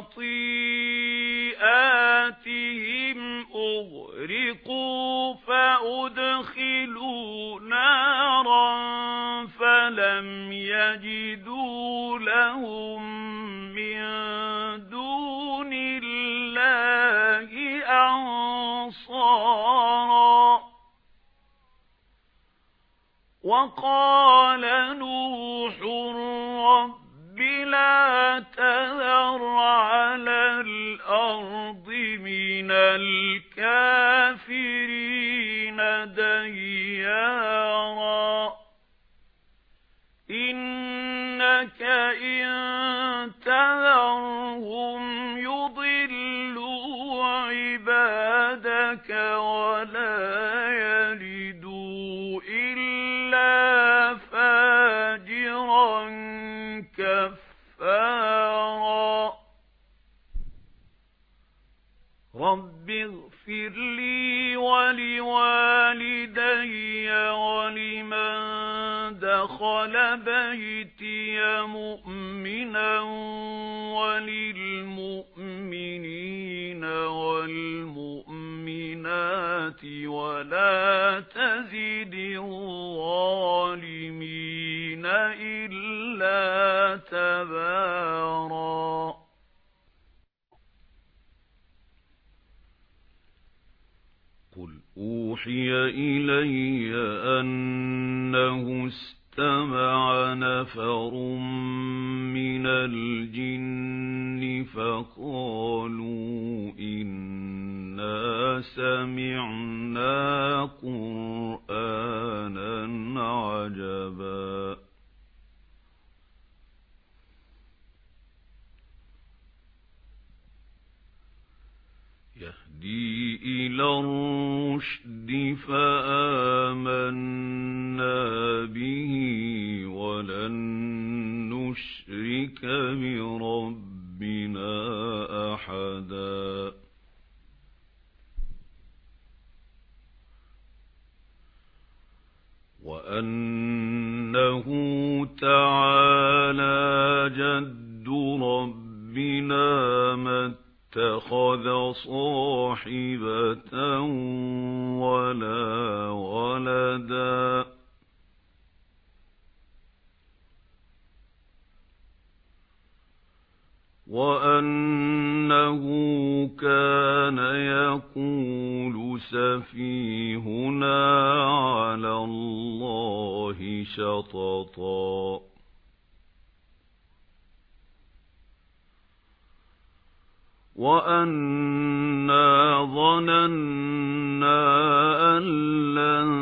خَطِيئَاتِهِمْ أُغْرِقُوا فَأُدْخِلُوا نَارًا فَلَمْ يَجِدُوا لَهُم مِّن دُونِ اللَّهِ أَنصَارًا وَقَالَ نُوحٌ رَبِّ لَا تَذَرْ عَلَى الْأَرْضِ مِنَ الْكَافِرِينَ دَيَّارًا إِنَّكَ إِن تَذَرْهُمْ يُضِلُّوا عِبَادَكَ وَلَا يَلِدُوا إِلَّا فَاجِرًا كَفَّارًا رَبِّ اغْفِرْ لِي وَلِوَالِدَيَّ وَلِمَن دَخَلَ بَيْتِيَ مُؤْمِنًا وَلِلْمُؤْمِنِينَ وَالْمُؤْمِنَاتِ وَلَا تَزِدِ الظَّالِمِينَ إِلَّا تَبَارًا قُلْ أُوحِيَ إِلَيَّ أَنَّهُ اسْتَمَعَ نَفَرٌ مِنَ الْجِنِّ فَقَالُوا إِنَّا سَمِعْنَا قُرْآنًا عَجَبًا يَهْدِي إِلَى الرُّشْدِ فَآمَنَّا بِهِ وَلَن نُّشْرِكَ بِرَبِّنَا أَحَدًا وَأَنَّهُ تَعَالَى جَدُّ رَبِّنَا مَا اتَّخَذَ صَاحِبَةً وَلَا وَلَدًا وَأَنَّهُ كَانَ يَقُولُ سَفِيهُنَا عَلَى اللَّهِ شَطَطًا وَأَنَّا ظَنَنَّا أَن لَّن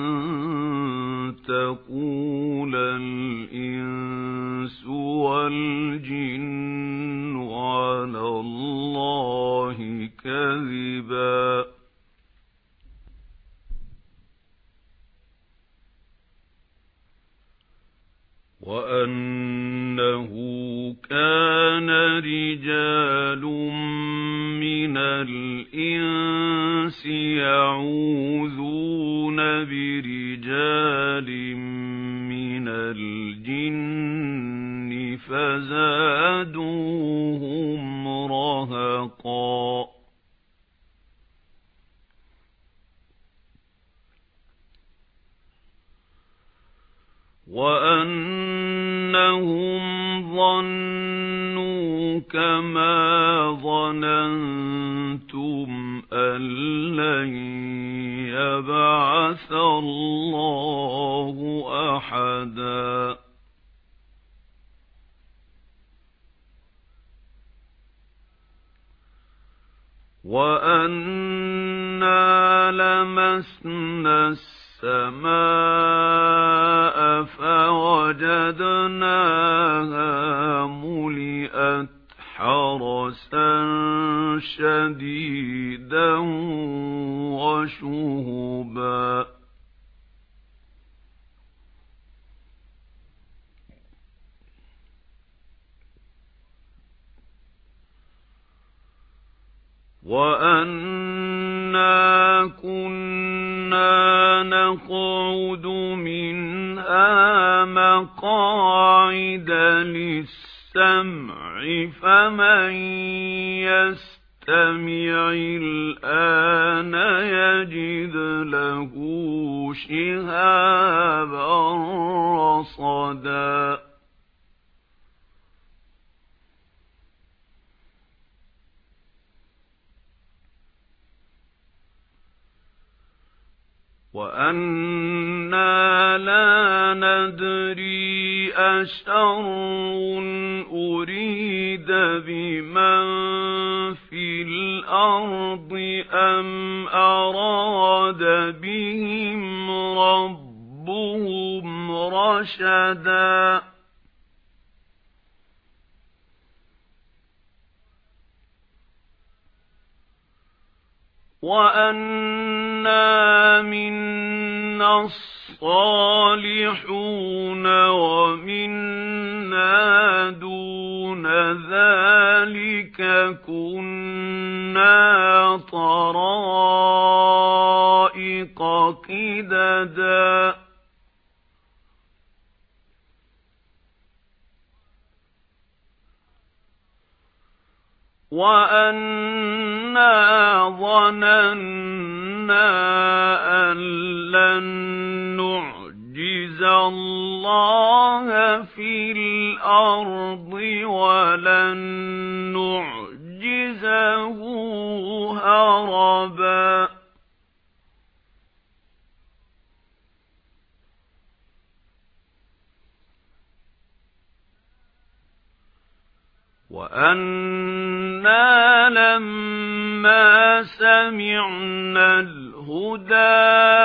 تَقُولَ الْإِنسُ وَالْجِنُّ عَلَى اللَّهِ كَذِبًا وَأَنَّهُ كَانَ رِجَالٌ مِنَ الْإِنسِ يَعُوذُونَ بِرِجَالٍ مِنَ الْجِنِّ فَزَادُوهُمْ رَهَقًا وأنهم ظنوا كما ظننتم أن لن يبعث الله أحدا وأنا لمسنا السماء فوجدناها ملئت حرسا شديدا وشهبا وَأَنَّا كُنَّا نَقْعُدُ مِنْهَا مَقَاعِدَ لِلسَّمْعِ فَمَن يَسْتَمِعِ الْآنَ يَجِدْ لَهُ شِهَابًا رَّصَدًا وَأَنَّا لَا نَدْرِي أَشَرٌّ أُرِيدَ بِمَن فِي الْأَرْضِ أَمْ أَرَادَ بِهِمْ رَبُّهُمْ رَشَدًا وَأَنَّا مِنَّا الصَّالِحُونَ وَمِنَّا دُونَ ذَلِكَ كُنَّا طَرَائِقَ قِدَدًا وَأَنَّا ظَنَنَّا أَن لَّن نُّعْجِزَ اللَّهَ فِي الْأَرْضِ وَلَن نُّعْجِزَهُ هَرَبًا وَأَنَّا لَمَّا سَمِعْنَا الْهُدَىٰ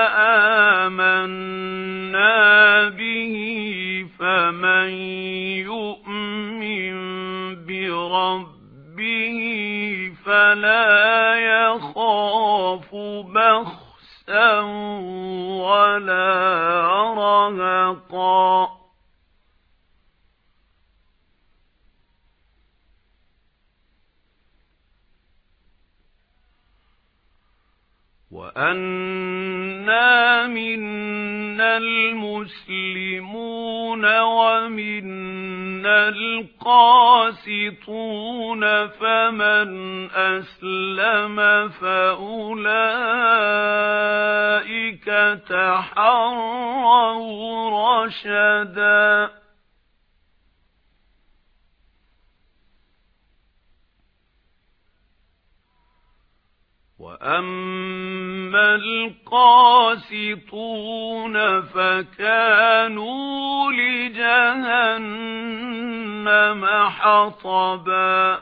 آمَنَّا بِهِ فَمَن يُؤْمِن بِرَبِّهِ فَلَا يَخَافُ بَخْسًا وَلَا رَهَقًا وَأَنَّا مِنَّا الْمُسْلِمُونَ وَمِنَّا الْقَاسِطُونَ فَمَنْ أَسْلَمَ فَأُولَئِكَ تَحَرَّوْا رَشَدًا وَأَمَّا الْقَاسِطُونَ فَكَانُوا لِجَهَنَّمَ حَطَبًا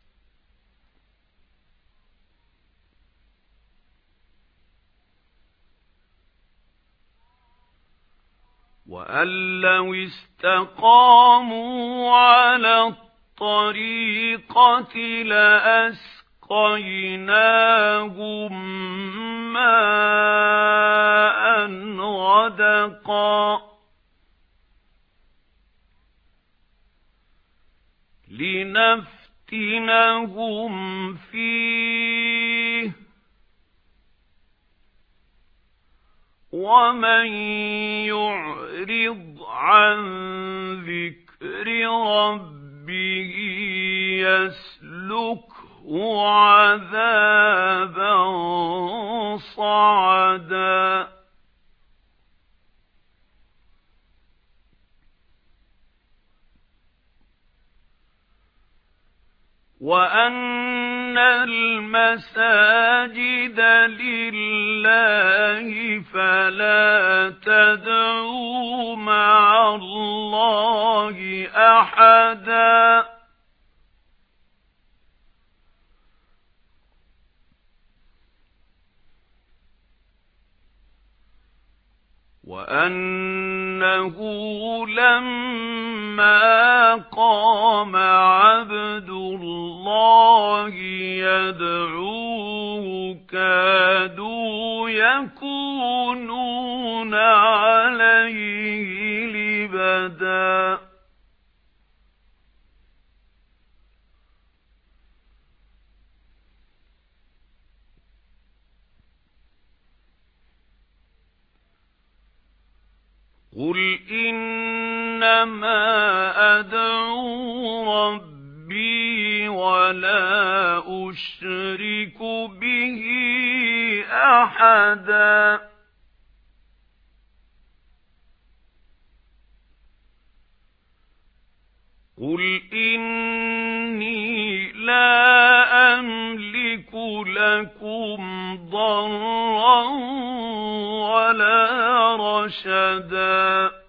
وَأَن لَّوْ اسْتَقَامُوا عَلَى الطَّرِيقَةِ لَأَسْقَيْنَاهُم مَّاءً غَدَقًا لِّنَفْتِنَهُمْ فِيهِ وَمَن يُعْرِضْ عَن ذِكْرِ رَبِّهِ يَسْلُكْهُ عَذَابًا صَعَدًا وَأَنَّ الْمَسَاجِدَ لِلَّهِ فَلَا تَدْعُوا مَعَ اللَّهِ أَحَدًا وَأَنَّهُ لَمَّا قَامَ عَبْدُ اللَّهِ يَدْعُوهُ كَادُوا يَكُونُونَ عَلَيْهِ لِبَدًا قُلْ إِنَّمَا أَدْعُو رَبِّي وَلَا أُشْرِكُ بِهِ أَحَدًا قُلْ إِنِّي لَا أَمْلِكُ لَكُمْ ضَرًّا وَلَا رَشَدًا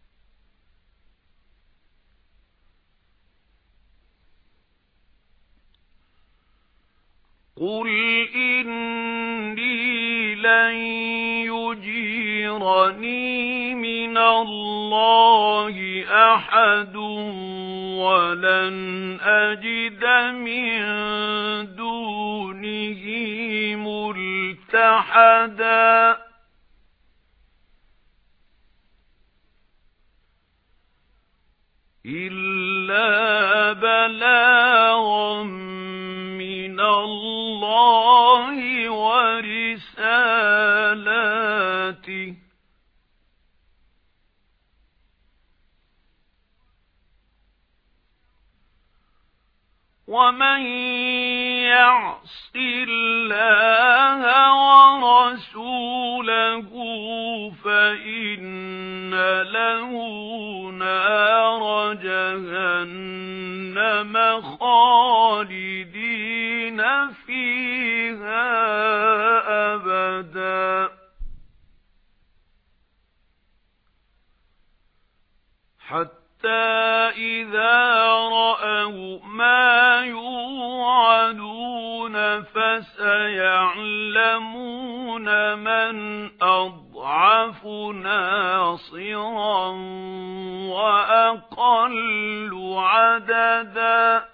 قُلْ إِنِّي لَن يُجِيرَنِي مِنَ اللَّهِ أَحَدٌ وَلَنْ أَجِدَ مِن دُونِهِ مُلْتَحَدًا إِلَّا بَلَاغًا مِنَ اللَّهِ وَرِسَالَاتِهِ وَمَن يَعْصِ اللَّهَ وَرَسُولَهُ فَإِنَّ لَهُ نَارَ جَهَنَّمَ خَالِدِينَ فِيهَا أَبَدًا حَتَّى إِذَا رَأَوْا مَا يُوعَدُونَ فَسَيَعْلَمُونَ مَنْ أَضْعَفُ نَاصِرًا وَأَقَلُّ عَدَدًا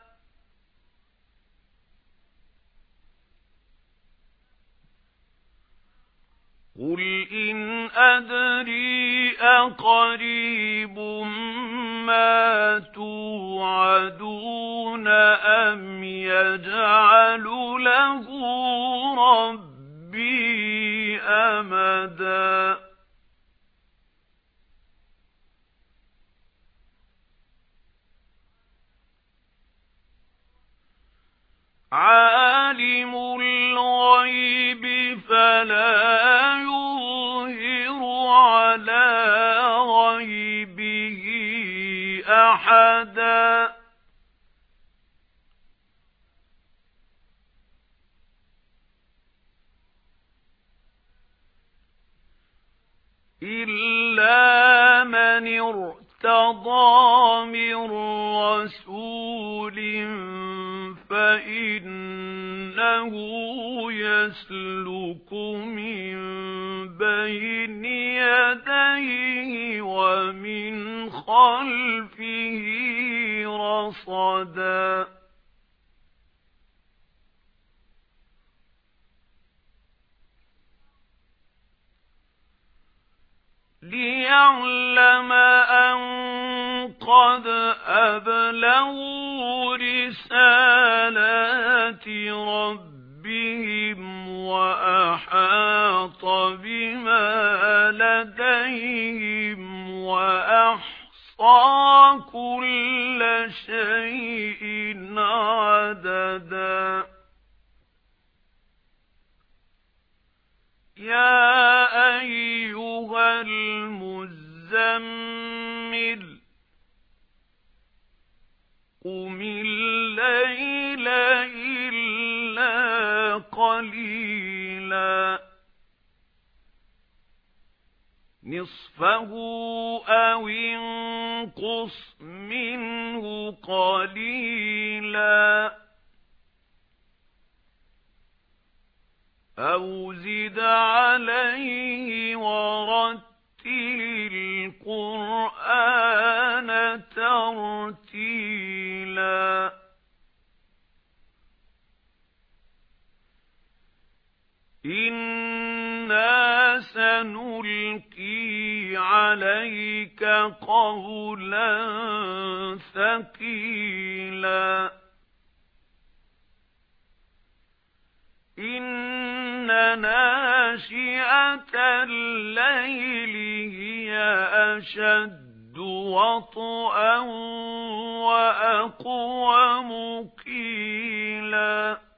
قُلْ إِنْ أَدْرِي أَقَرِيبٌ مَا تُوعَدُونَ أَمْ يَجْعَلُ لَهُ رَبِّي أَمَدًا عَالِمُ الْغَيْبِ فَلَا يُظْهِرُ عَلَى غَيْبِهِ أَحَدًا إِلَّا مَنِ ارْتَضَىٰ مِن رَّسُولٍ فَإِنَّهُ يَسْلُكُ مِن بَيْنِ يَدَيْهِ وَمِنْ خَلْفِهِ رَصَدًا لِيَعْلَمَ أَن قَدْ أَبْلَغُوا رِسَالَاتِ رَبِّهِمْ وَأَحَاطَ بِمَا لَدَيْهِمْ وَأَحْصَىٰ كُلَّ شَيْءٍ عَدَدًا يَا أَيُّهَا الْمُزَّمِّلُ قُمِ اللَّيْلَ قليلا نصفه أو انقص منه قليلا أو زد عليه ورتل القرآن ترتيلا إنا سنلقي عليك قولا ثقيلا إن ناشئة الليل هي أشد وطئا وأقوم قيلا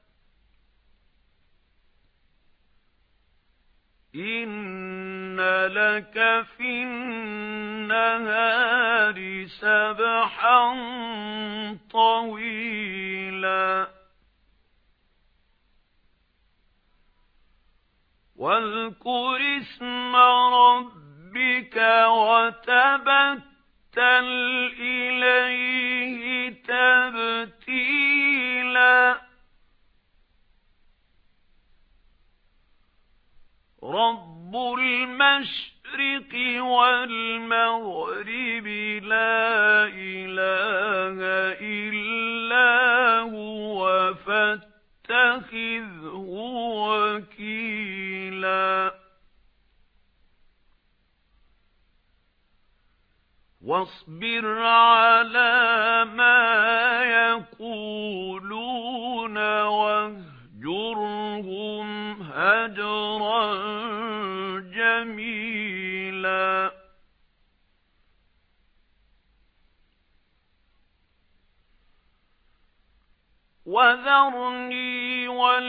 إن لك في النهار سبحا طويلا واذكر اسم ربك وتبتل إليه تبتيلا رب المشرق والمغرب لا إله إلا هو فاتخذه وكيلا واصبر على ما يقولون واهجرهم هجرا جميلا وذرني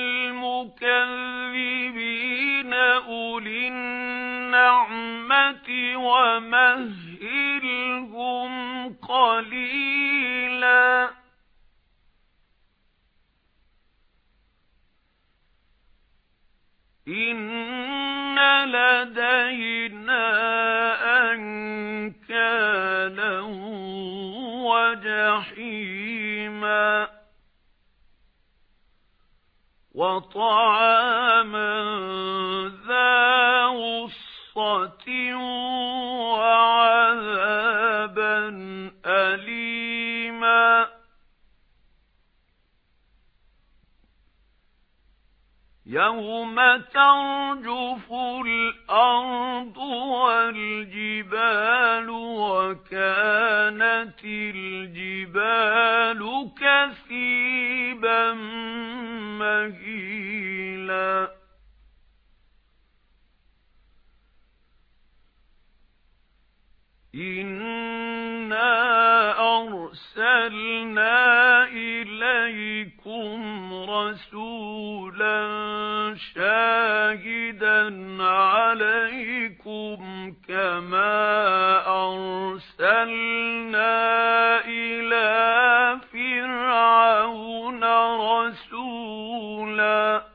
والمكذبين أولي النعمة ومهلهم قليلا إن لدينا أنكالا وجحيما وطعاما ذا غصة وعذابا أليما يوم ترجف الأرض والجبال وكانت الجبال كثيبا مهيلا إنا أرسلنا إليكم رسولا شاهدا عليكم كما أرسلنا إلى فرعون رسولا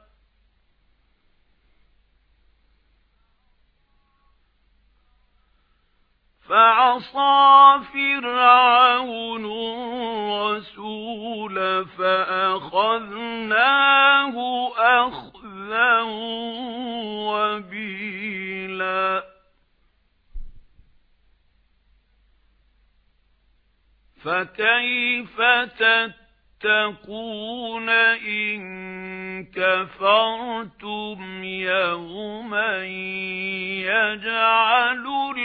فعصى فرعون الرسول فأخذناه أخذا وبيلا فكيف تتقون إن كفرتم يوما يجعل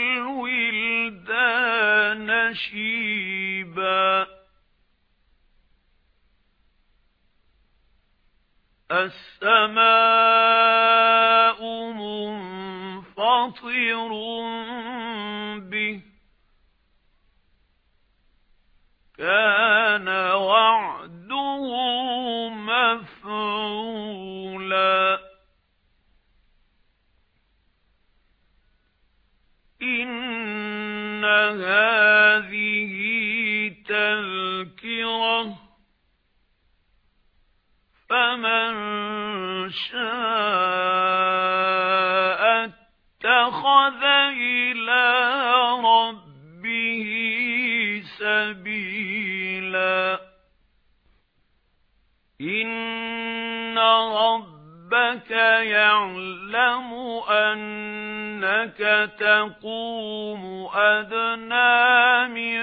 الولدان شيبا السماء منفطر به كان وعده مفعولا إن هذه تذكرة فمن شاء اتخذ إلى ربه سبيلا إن ربك يعلم أنك تقوم أدنى من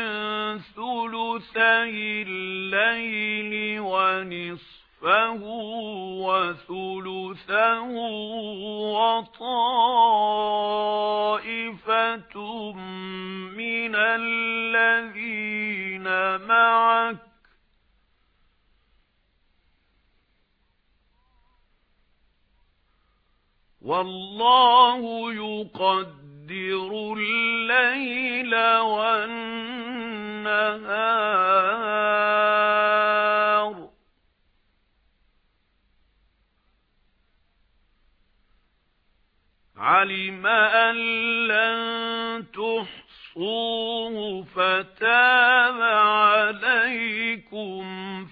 ثلثي الليل ونصفه وثلثه وطائفة من الذين معك والله يقدر الليل والنهار علم أن لن تحصوه فتاب عليكم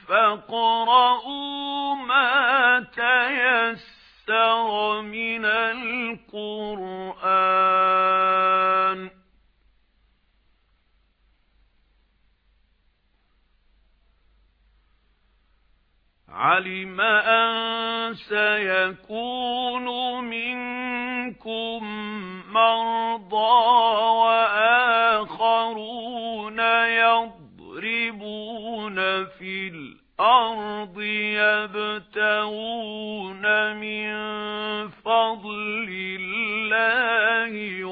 فاقرؤوا ما تيسر من القرآن علم أن سيكون منكم مرضى وآخرون يضربون في الأرض يبتغون من فضل الله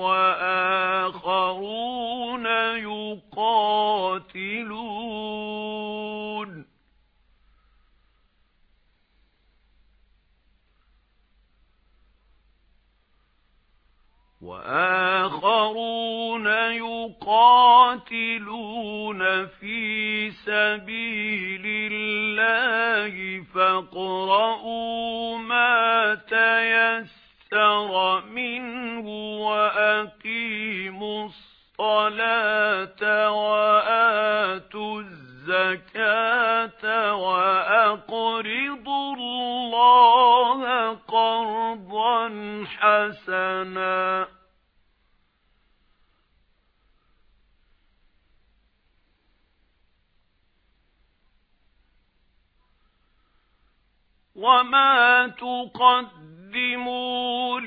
وآخرون يقاتلون وآخرون يقاتلون في سبيل الله فاقرؤوا ما تيسر منه وأقيموا الصلاة وآتوا الزكاة وأقرضوا الله قرضا حسنا وما تقدموا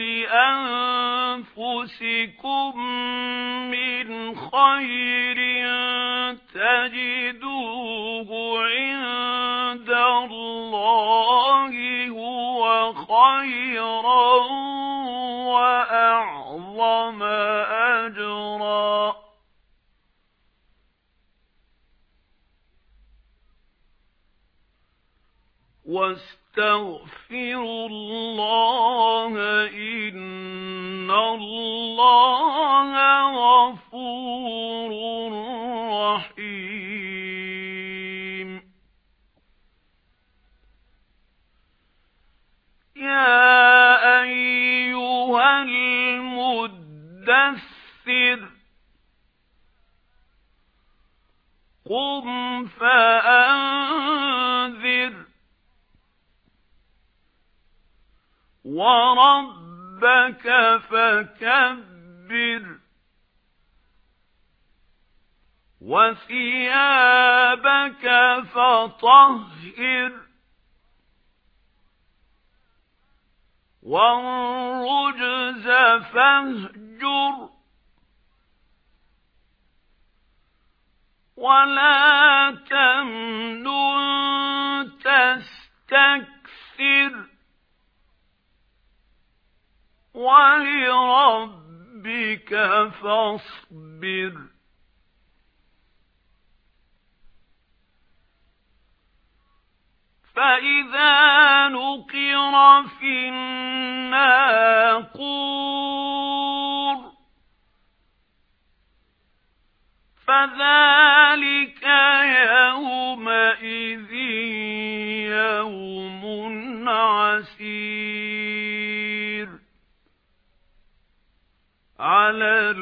لأنفسكم من خير تجدوه عند الله هو خيرا وأعظم أجرا واستغفروا الله إن الله غفور رحيم يا أيها المدثر قم فأنذر وربك فكبر وثيابك فطهر والرجز فاهجر ولا تمنن تستكثر ولربك فاصبر فإذا نقر في الناقور فذلك يومئذ يوم عسير على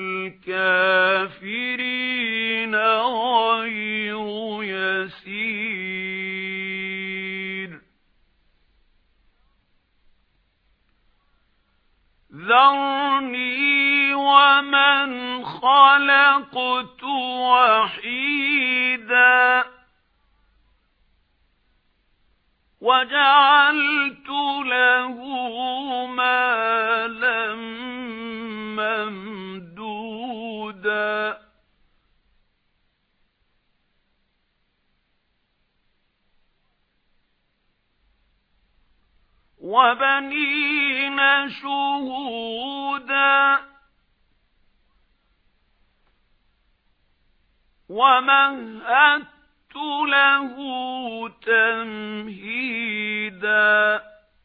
الكافرين غير يسير ذَرْنِي وَمَنْ خَلَقْتُ وَحِيدًا وَجَعَلْتُ لَهُ مَالًا مَّمْدُودًا وَبَنِينَ شُهُودًا وَمَهَّدتُّ لَهُ تَمْهِيدًا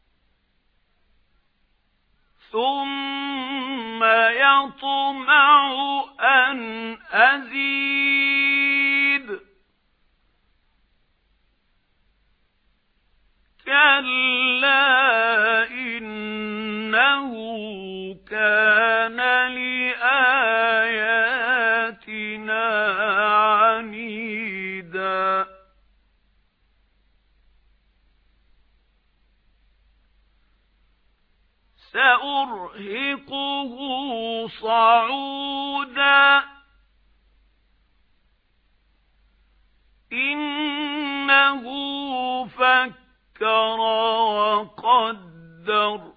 ثُمَّ يَطْمَعُ أَنْ أَزِيدَ كَلَّا إِنَّهُ كَانَ لِآيَاتِنَا عَنِيدًا سَأُرْهِقُهُ صَعُودًا إِنَّهُ فَكَّرَ وَقَدَّرَ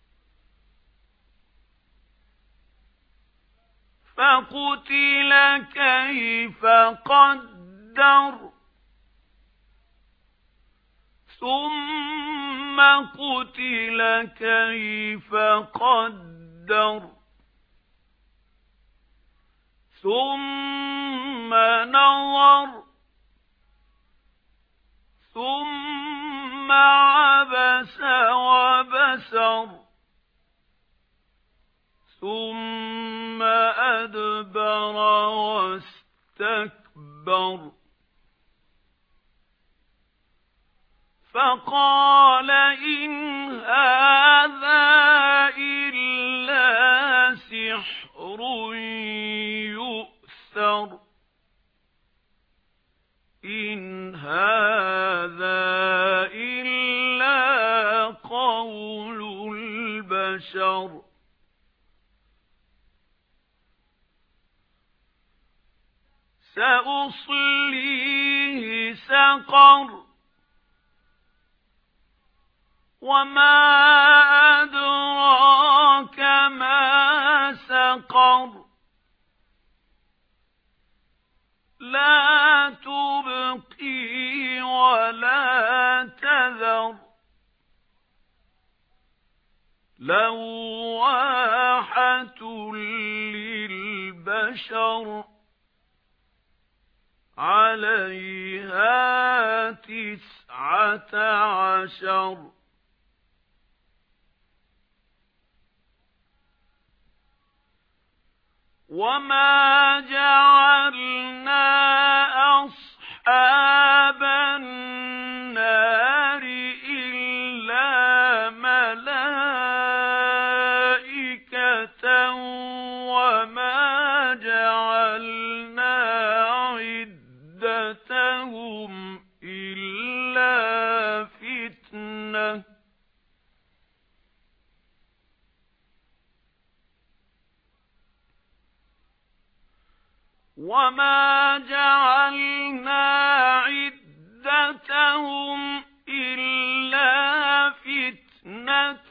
فَقُتِلَ كَيْفَ قَدَّرَ ثُمَّ قُتِلَ كَيْفَ قَدَّرَ ثُمَّ نَظَرَ ثُمَّ عَبَسَ وَبَسَرَ ثُمَّ أَدْبَرَ وَاسْتَكْبَرَ فَقَالَ إِنْ هَذَا إِلَّا سِحْرٌ يُؤْثَرُ إِنْ هَذَا إِلَّا قَوْلُ الْبَشَرِ سَأُصْلِيهِ سَقَرَ وَمَا أَدْرَاكَ مَا سَقَرُ لَا تُبْقِي وَلَا تَذَرُ لَوَّاحَةٌ لِلْبَشَرِ عَلَيْهَا تِسْعَةَ عَشَرَ وَمَا جَعَلْنَا أَصْحَابَ النَّارِ إِلَّا مَلَائِكَةً وَمَا جَعَلْنَا عِدَّتَهُمْ إِلَّا فِتْنَةً وَمَا جَعَلْنَا عِدَّتَهُمْ إِلَّا فِتْنَةً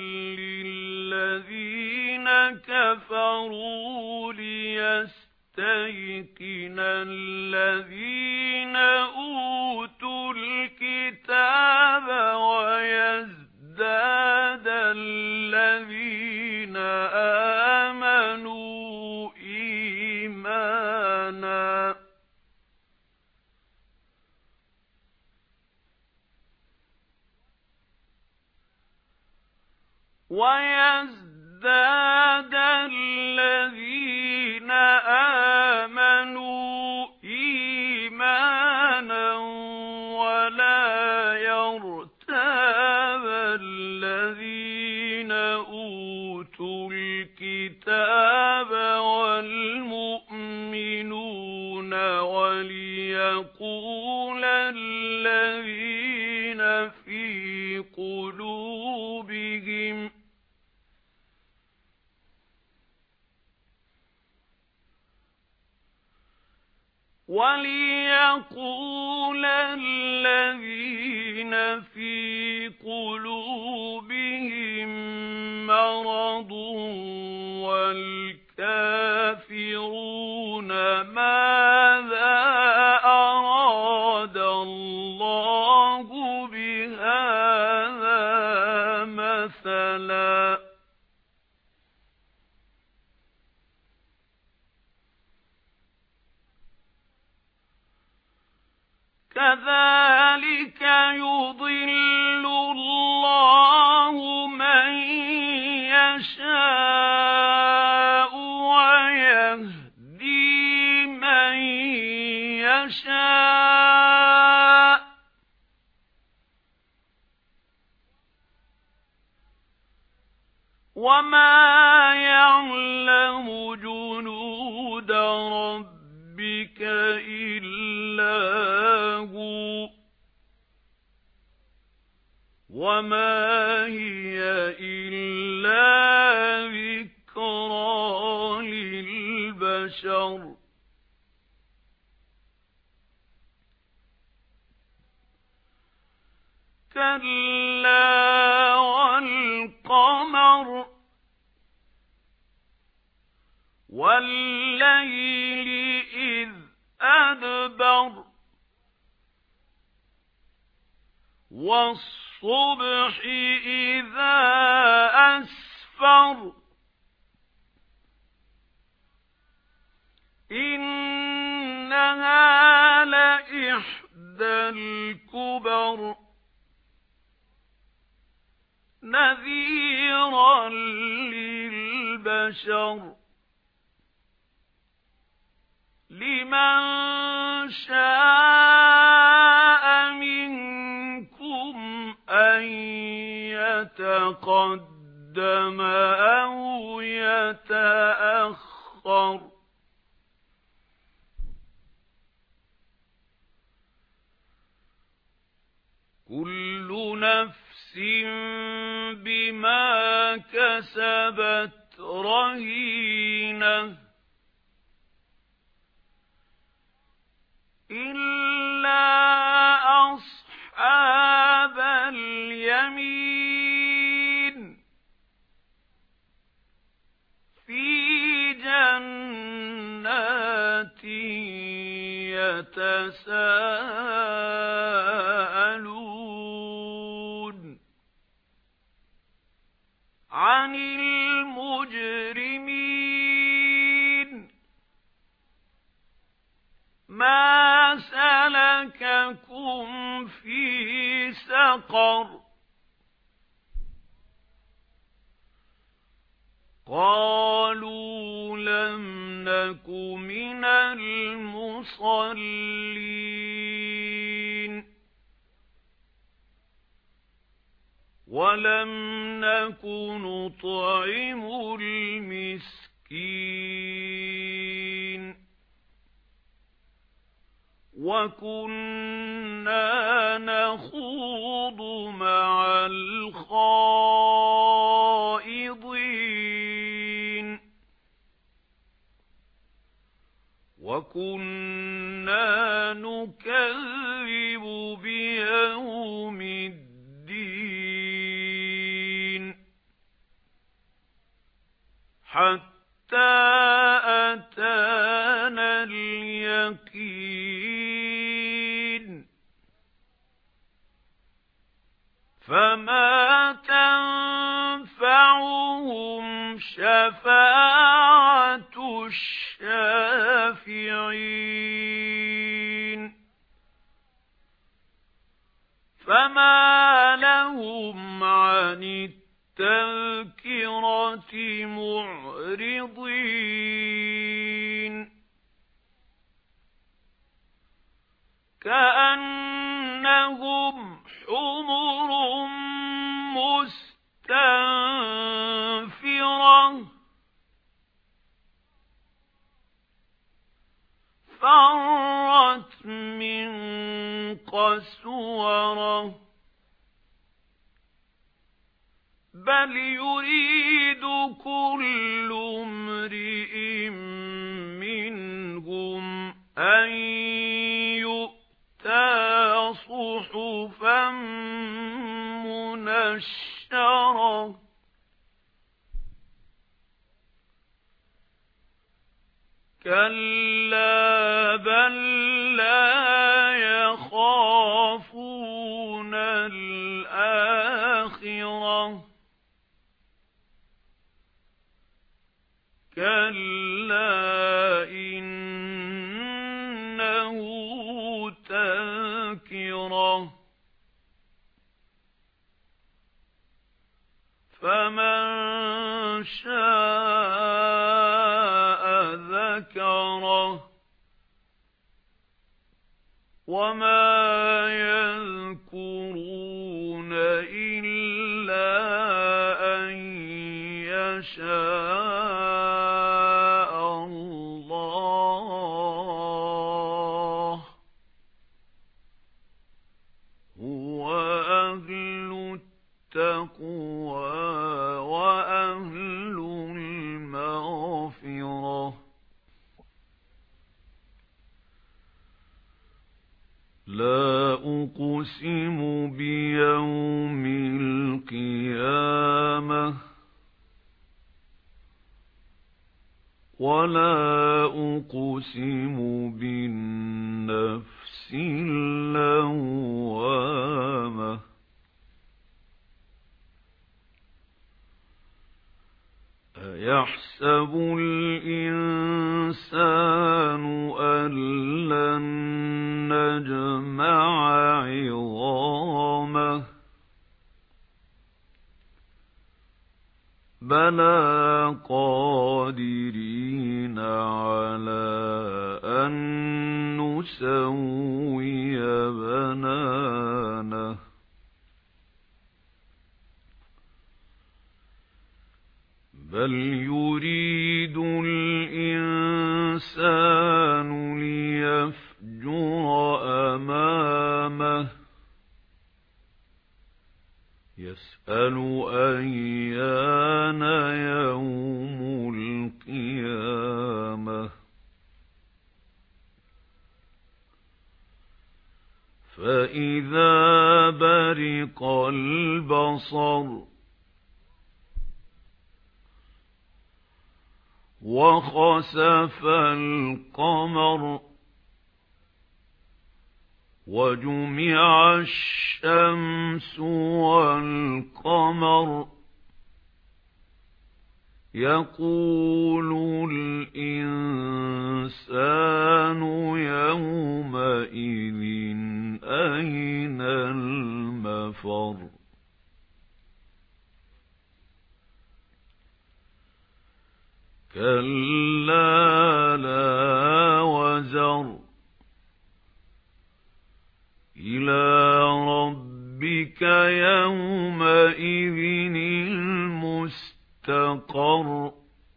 لِلَّذِينَ كَفَرُوا لِيَسْتَيْقِنَ الَّذِينَ أُوتُوا الْكِتَابَ وَيَزْدَادَ الَّذِينَ آمَنُوا إِيمَانًا وَيَزْدَادَ الَّذِينَ آمَنُوا إِيمَانًا وَلَا يَرْتَابَ الَّذِينَ أُوتُوا الْكِتَابَ وَالْمُؤْمِنُونَ وَلِيَقُولَ الَّذِينَ فِي قُلُوبِهِمْ الَّذِينَ فِي قُلُوبِهِم مَرَضٌ غَيْرَ الَّذِي فِي قُلُوبِهِم مَرَضٌ وَلْيَقُولَ الَّذِينَ فِي قُلُوبِهِم مَرَضٌ وَلِيَقُولَ الَّذِينَ وَلِيَقُولَ الَّذِينَ فِي قُلُوبِهِم مَّرَضٌ وَالْكَافِرُونَ مَاذَا أَرَادَ اللَّهُ بِهَذَا مَثَلًا كَذَلِكَ يُضِلُّ اللَّهُ مَن يَشَاءُ وَيَهْدِي مَن يَشَاءُ وَمَا يَعْلَمُ جُنُودَ رَبِّكَ إِلَّا هُوَ وَمَا هِيَ إِلَّا ذِكْرَى لِلْبَشَرِ كَلَّا وَالْقَمَرِ وَاللَّيْلِ إِذْ أَدْبَرَ وَالصُّبْحِ إِذَا أَسْفَرَ إِنَّهَا لَإِحْدَى الْكُبَرِ نَذِيرًا لِلْبَشَرِ لِمَن شَاءَ مِنكُمْ أَن يَتَقَدَّمَ أَوْ يَتَأَخَّرَ كُلُّ نَفْسٍ بِمَا كَسَبَتْ رَهِينَةٌ إِلَّا أَصْحَابَ الْيَمِينِ فِي جَنَّاتٍ يَتَسَاءَلُونَ عَنِ الْمُجْرِمِينَ مَا سَلَكَكُمْ فِي سَقَرَ قَالُوا لَمْ نَكُ مِنَ الْمُصَلِّينَ وَلَمْ نَكُ نُطْعِمُ الْمِسْكِينَ وَكُنَّا نَخُوضُ مَعَ الْخَائِضِينَ وَكُنَّا نُكَذِّبُ بِيَوْمِ الدِّينِ حَتَّى أَتَانَا الْيَقِينُ فَمَا تَنفَعُهُمْ شَفَاعَةُ الشَّافِعِينَ فَمَا لَهُمْ عَنِ التَّذْكِرَةِ مُعْرِضِينَ كَأَنَّهُمْ حُمُرٌ مُسْتَنفِرَةٌ فَرَّتْ مِنْ قَسْوَرَةٍ بَلْ يُرِيدُ كُلُّ امْرِئٍ مِنْهُمْ أَنْ كلا بل لا يخافون الآخرة كلا إنه تذكرة فمن شاء ذكره وما يذكرون إلا أن يشاء الله هو أهل التقوى وأهل المغفرة لا أقسم بيوم القيامة ولا أقسم بالنفس اللوامة أيحسب الإنسان أن لن نجمع عظامه بلى قادرين على أن نسوي بنانه بل يريد الإنسان ليفجر أمامه يسأل أيان يوم القيامة فإذا برق البصر وخسف القمر وجمع الشمس والقمر يقول الإنسان يومئذ أين المفر كلا لا وزر إلى ربك يومئذ المستقر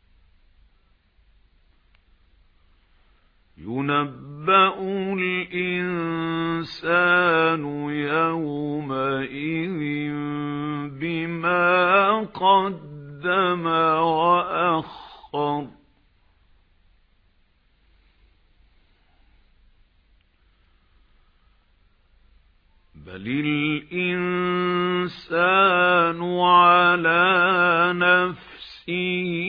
ينبأ الإنسان يومئذ بما قدم وأخر بل الإنسان على نفسه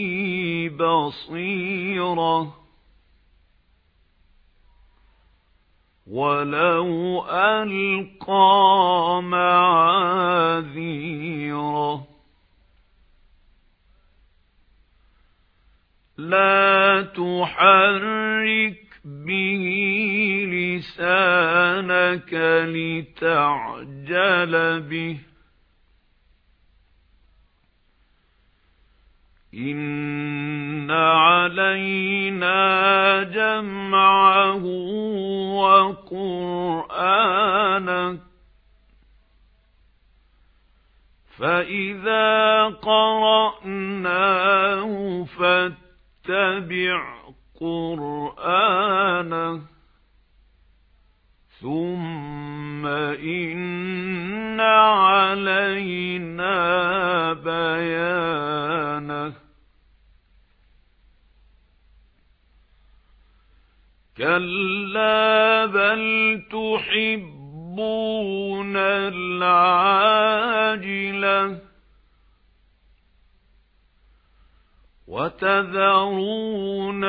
بصيرة ولو ألقى معاذيره لا تحرك به لسانك لتعجل به إن علينا جمعه وقرآنه فإذا قرأناه فاتبع قرآنه ثم إن علينا بيانه كلا بل تحبون العاجلة وتذرون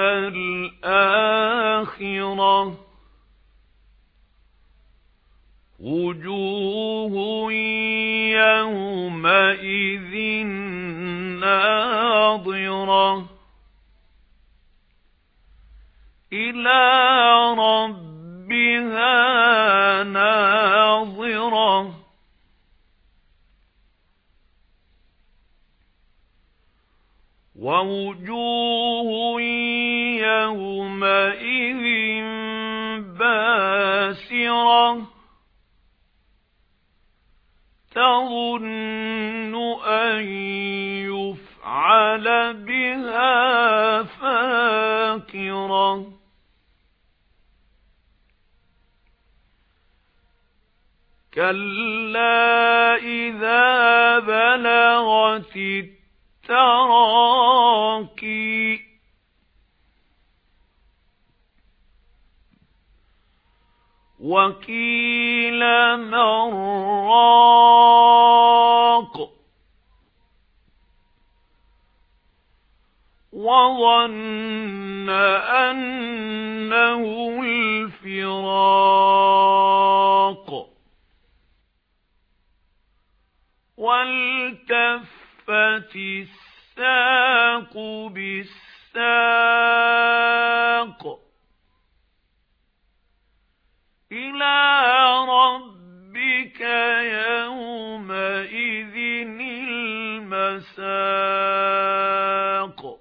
الآخرة وجوه يومئذ ناظرة إلى ربها ناظرة ووجوه يومئذ باسرة تظن أن يفعل بها فاقرة كلا إذا بلغت التراقي وقيل من راق وظن أنه الفراق والتفت الساق بالساق إلى ربك يومئذ المساق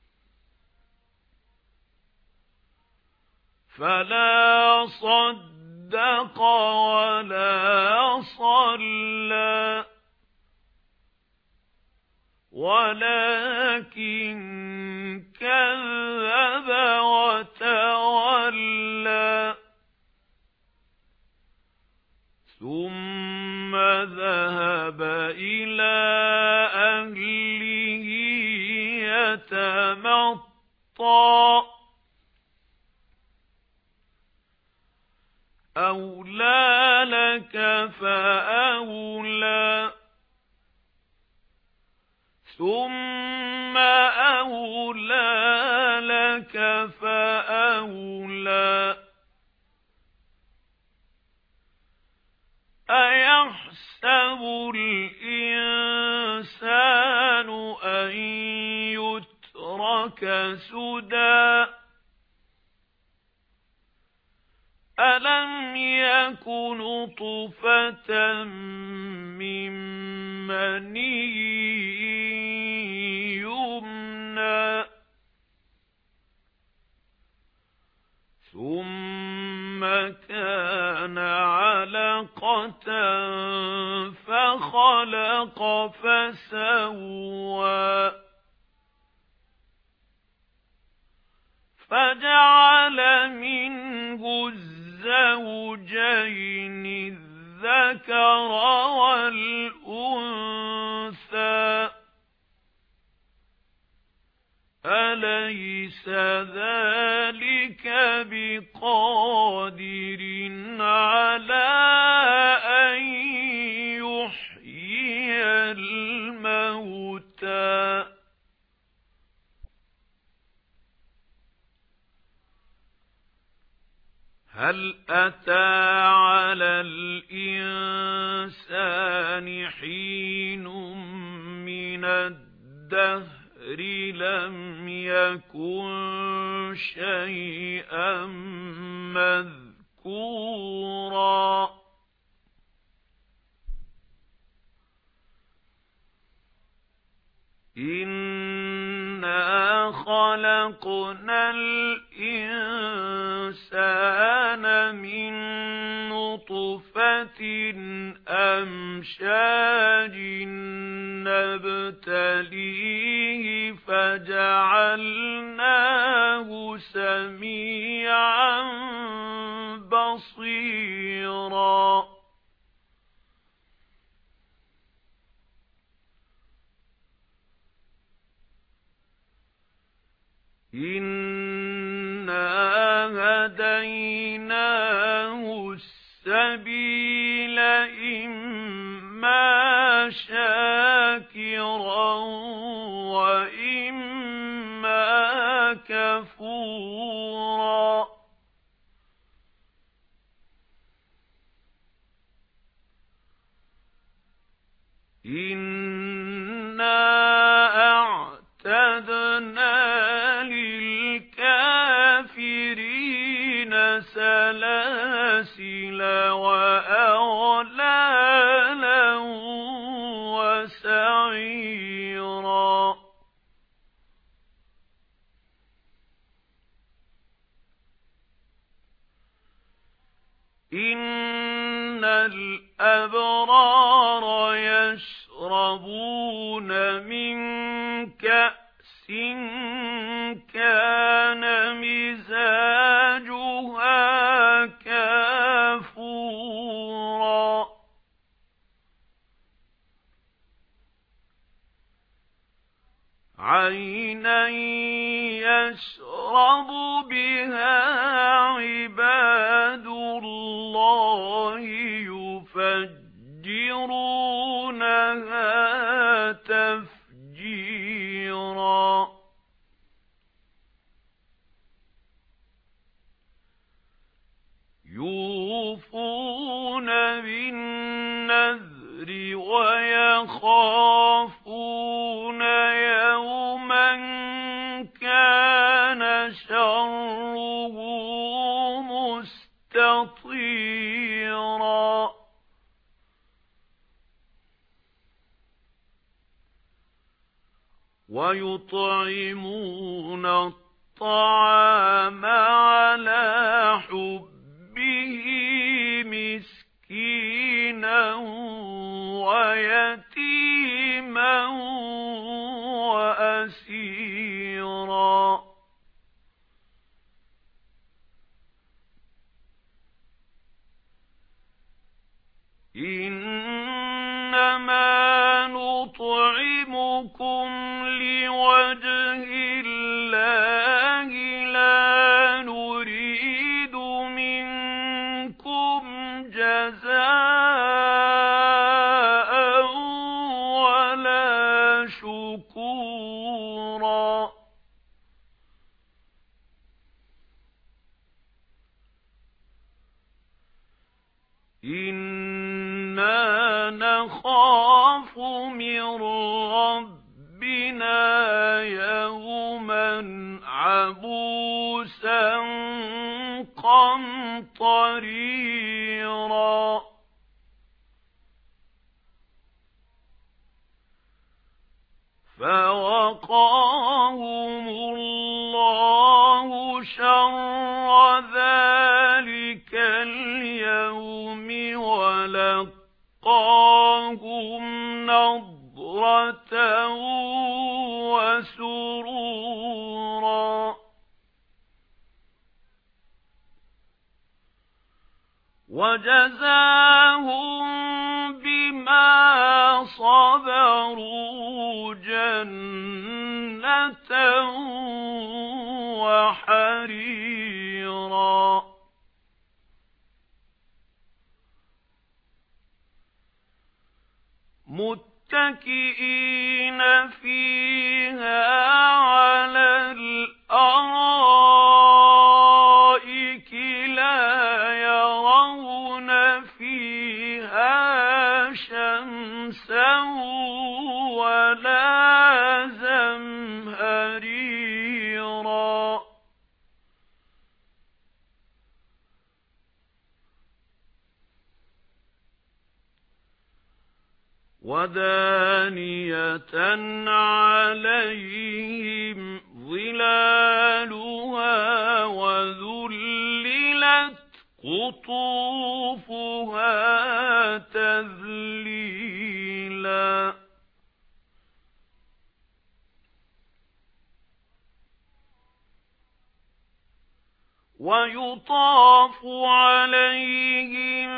فلا صدق ولا صلى ولكن كذب وتولى ثم ذهب إلى أهله يتمطى أولى لك فأولى ثم أولى لك فأولى أيحسب الإنسان أن يترك سدى ألم يكن نطفة من مني يمنى ثم كان علقة فخلق فسوى فجعل منه الزوجين الذكر والأنثى أليس ذلك بقادر على أن يحيي الموتى هل أتى على الإنسان حين من الدهر لم يكن شيئا مذكورا إنا خلقنا الإنسان من نطفة أمشاج نبتليه فجعلناه سميعا بصيرا إنا هديناه السبيل إما شاكرا وإما كفورا إِنَّا أَعْتَدْنَا لِلْكَافِرِينَ سَلَاسِلَ وَأَغْلَالًا وَسَعِيرًا إِنَّ الْأَبْرَارَ يَشْرَبُونَ مِنْ كَأْسٍ كَانَ مِزَاجُهَا كَافُورًا عَيْنًا يَشْرَبُ بِهَا عِبَادُ اللَّهِ يُفَجِّرُونَهَا تَفْجِيرًا يُوفُونَ بِالنَّذْرِ وَيَخَافُونَ يَوْمًا كَانَ شَرُّهُ مُسْتَطِيرًا وَيُطْعِمُونَ الطَّعَامَ عَلَى حُبِّهِ مِسْكِينًا وَيَتِيمًا وَأَسِيرًا إِنَّمَا نُطْعِمُكُمْ لِوَجْهِ اللَّهِ لَا نُرِيدُ مِنكُمْ جَزَاءً وَلَا شُكُورًا إِنَّا نَخَافُ مِنْ رَبِّنَا يَوْمًا عَبُوسًا قَمْطَرِيرًا فَوَقَاهُمُ اللَّهُ شَرَّ ذَلِكَ الْيَوْمِ وَلَقَّاهُمْ نَضْرَةً وَسُرُورًا وَجَزَاهُم بِمَا صَبَرُوا جَنَّةً وَحَرِيرًا مُتَّكِئِينَ فِيهَا عَلَى الْأَرَائِكِ لَا يَرَوْنَ فِيهَا شَمْسًا وَلَا زَمْهَرِيرًا وَدَانِيَةً عَلَيْهِمْ ظِلَالُهَا وَذُلِّلَتْ قُطُوفُهَا تَذْلِيلًا وَيُطَافُ عَلَيْهِمْ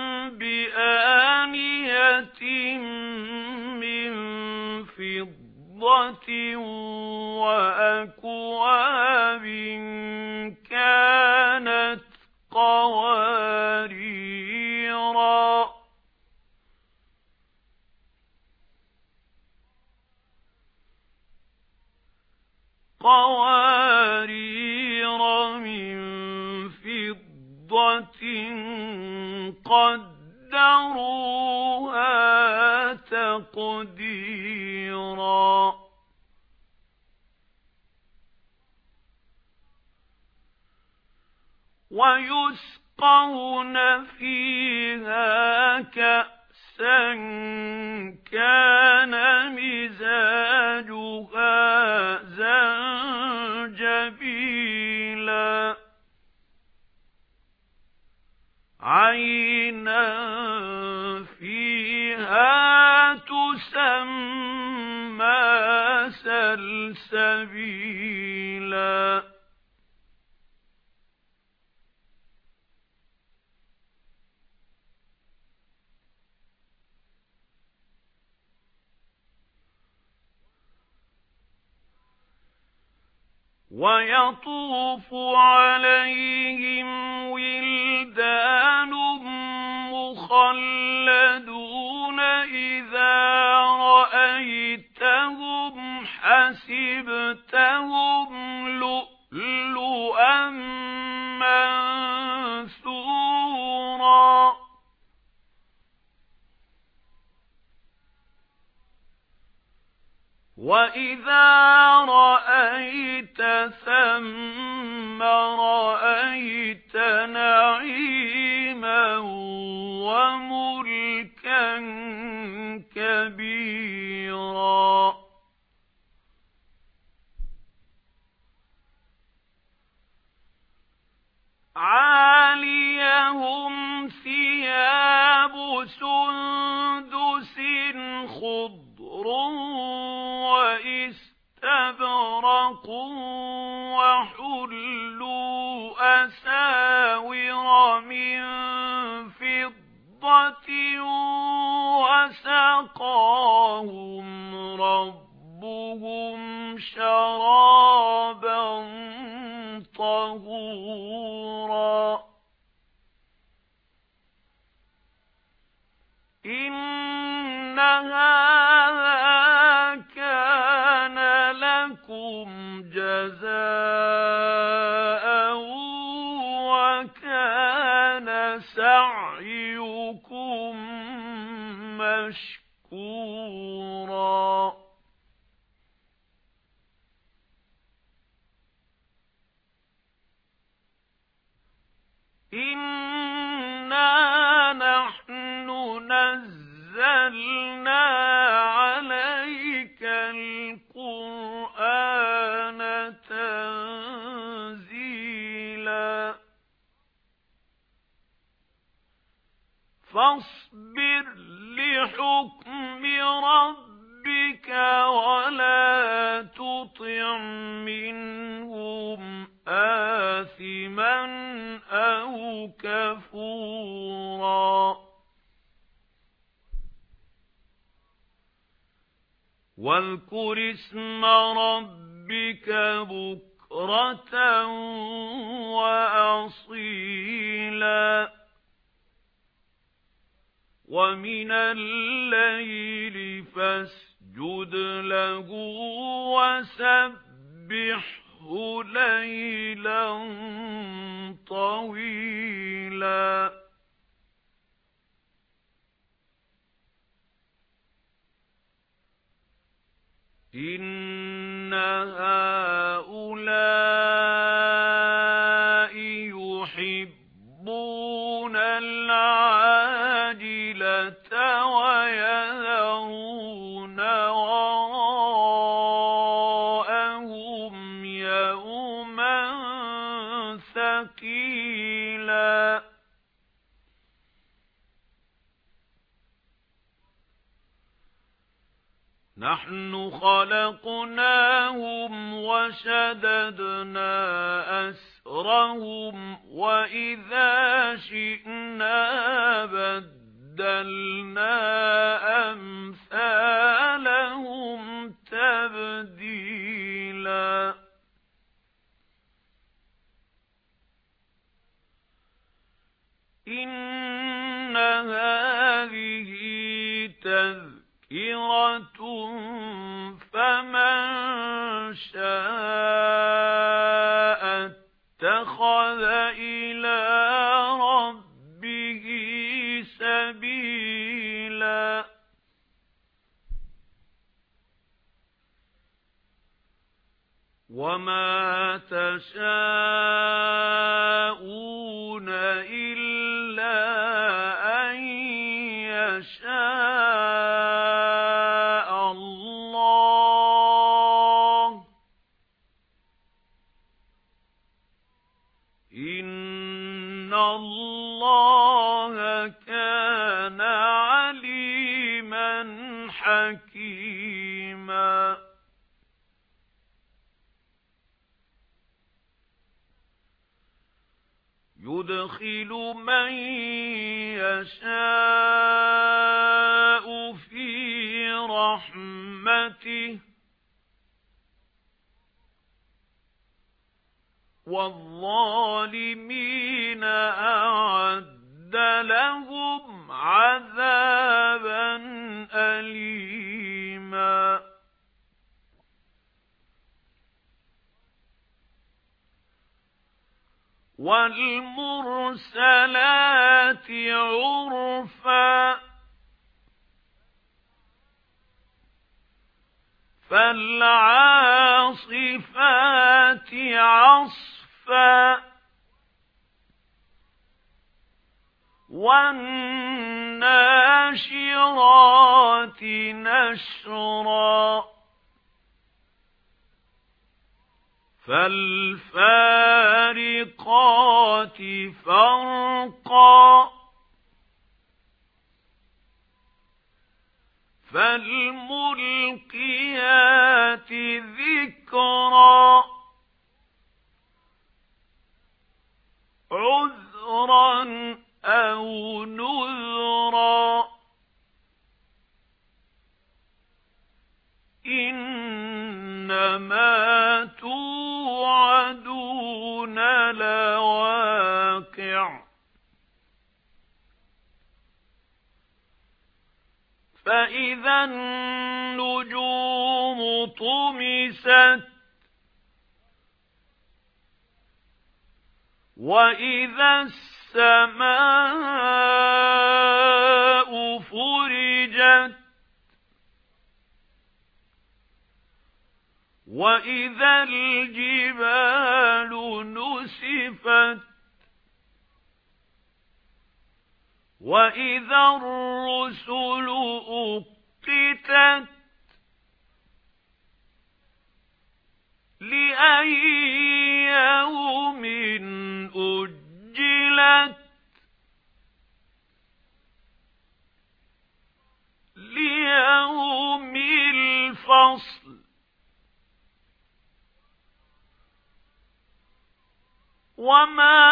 بِآنِيَةٍ مِّن فِضَّةٍ وَأَكْوَابٍ كَانَتْ قَوَارِيرَا قَوَارِيرَ قَدَّرُوهَا تَقْدِيرًا وَيُسْقَوْنَ فِيهَا كَأْسًا كَانَ مِزَاجُهَا زَنجَبِيلًا عَيْنًا فِيهَا تُسَمَّى سَلْسَبِيلًا وَيَطُوفُ عَلَيْهِمْ وِلْدَانٌ مُخَلَّدُونَ إِذَا رَأَيْتَهُمْ حَسِبْتَهُمْ لُؤْلُؤًا مَّنثُورًا وَإِذَا رَأَيْتَ ثَمَّ رَأَيْتَ نَعِيمًا وَمُلْكًا كَبِيرًا عَالِيَهُمْ ثِيَابُ سُندُسٍ خُضْرٌ وَإِسْتَبْرَقٌ وَحُلُّوا أَسَاوِرَ مِن فِضَّةٍ وَسَقَاهُمْ رَبُّهُمْ شَرَابًا طَهُورًا إِنَّ هَذَا كَانَ لَكُمْ جَزَاءً وَكَانَ سَعْيُكُمْ مَشْكُورًا إِنَّا نَحْنُ نَزَّلْنَا عَلَيْكَ الْقُرْآنَ تَنزِيلًا فَاصْبِرْ لِحُكْمِ رَبِّكَ وَلَا تُطِعْ مِنْهُمْ آثِمًا أَوْ كَفُورًا وَاذْكُرِ اسْمَ رَبِّكَ بُكْرَةً وَأَصِيلًا وَمِنَ اللَّيْلِ فَاسْجُدْ لَهُ وَسَبِّحْهُ لَيْلًا طَوِيلًا إِنَّ هَؤُلَاءِ يُحِبُّونَ الْعَاجِلَةَ وَيَذَرُونَ وَرَاءَهُمْ يَوْمًا ثَقِيلًا نَحْنُ خَلَقْنَاهُمْ وَشَدَدْنَا أَسْرَهُمْ وَإِذَا شِئْنَا بَدَّلْنَا أَمْثَالَهُمْ تَبْدِيلًا إِنَّ هَذِهِ تَذْكِرَةٌ فَمَن شَاءَ اتَّخَذَ إِلَى رَبِّهِ وَمَا تَشَاءُونَ إِلَّا أَن يَشَاءَ اللَّهُ إِنَّ اللَّهَ كَانَ عَلِيمًا حَكِيمًا. يُدْخِلُ مَن يَشَاءُ فِي رَحْمَتِهِ وَالظَّالِمِينَ أَعَدَّ لَهُمْ عَذَابًا أَلِيمًا. وَالْمُرْسَلَاتِ عُرْفًا فَالْعَاصِفَاتِ عَصْفًا وَالنَّاشِرَاتِ نَشْرًا فَالْفَارِقَاتِ فَرْقًا فَالْمُلْقِيَاتِ ذِكْرًا عُذْرًا أَوْ نُذْرًا إِنَّمَا تُوعَدُونَ لَوَاقِعٌ. فَإِذَا النُّجُومُ طُمِسَتْ وَإِذَا السَّمَاءُ فُرِجَتْ وَإِذَا الْجِبَالُ نُسِفَتْ وَإِذَا الرُّسُلُ أُقِّتَتْ لِأَيِّ يَوْمٍ أُجِّلَتْ لِيَوْمِ الْفَصْلِ. وَمَا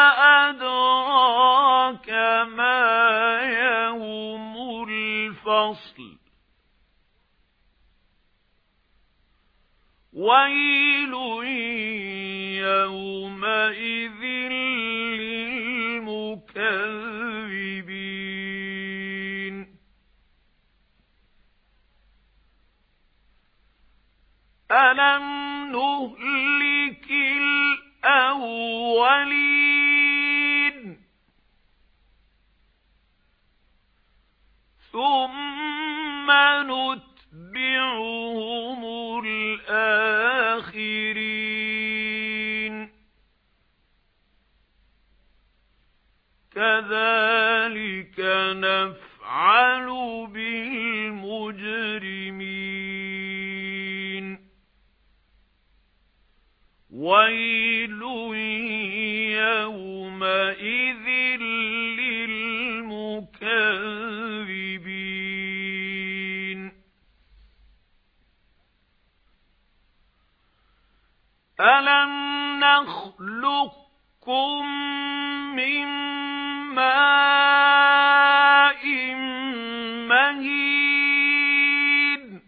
أَدْرَاكَ مَا يَوْمُ الْفَصْلِ. وَيْلٌ يَوْمَئِذٍ لِلْمُكَذِّبِينَ. أَلَمْ نُهْلِكِ الْأَوَّلِينَ ثُمَّ نُتْبِعُهُمُ الْآخِرِينَ كَذَلِكَ نَفْعَلُ بِالْمُجْرِمِينَ. وَيْلٌ يَوْمَئِذٍ لِلْمُكَذِّبِينَ. أَلَمْ نَخْلُقكُّم مِّن مَّاءٍ مَّهِينٍ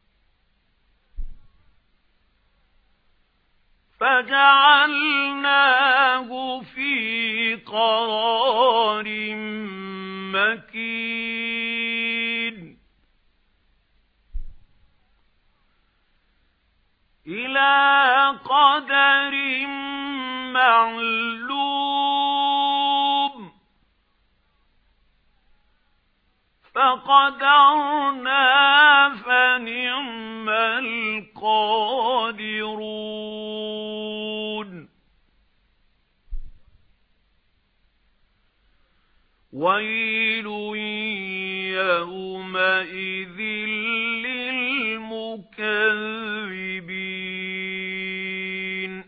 فَجَعَلْنَاهُ فِي قَرَارٍ مَّكِينٍ إِلَى قَدَرٍ مَّعْلُومٍ فَقَدَرْنَا فَنِعْمَ الْقَادِرُونَ. وَيْلٌ يَوْمَئِذٍ لِّلْمُكَذِّبِينَ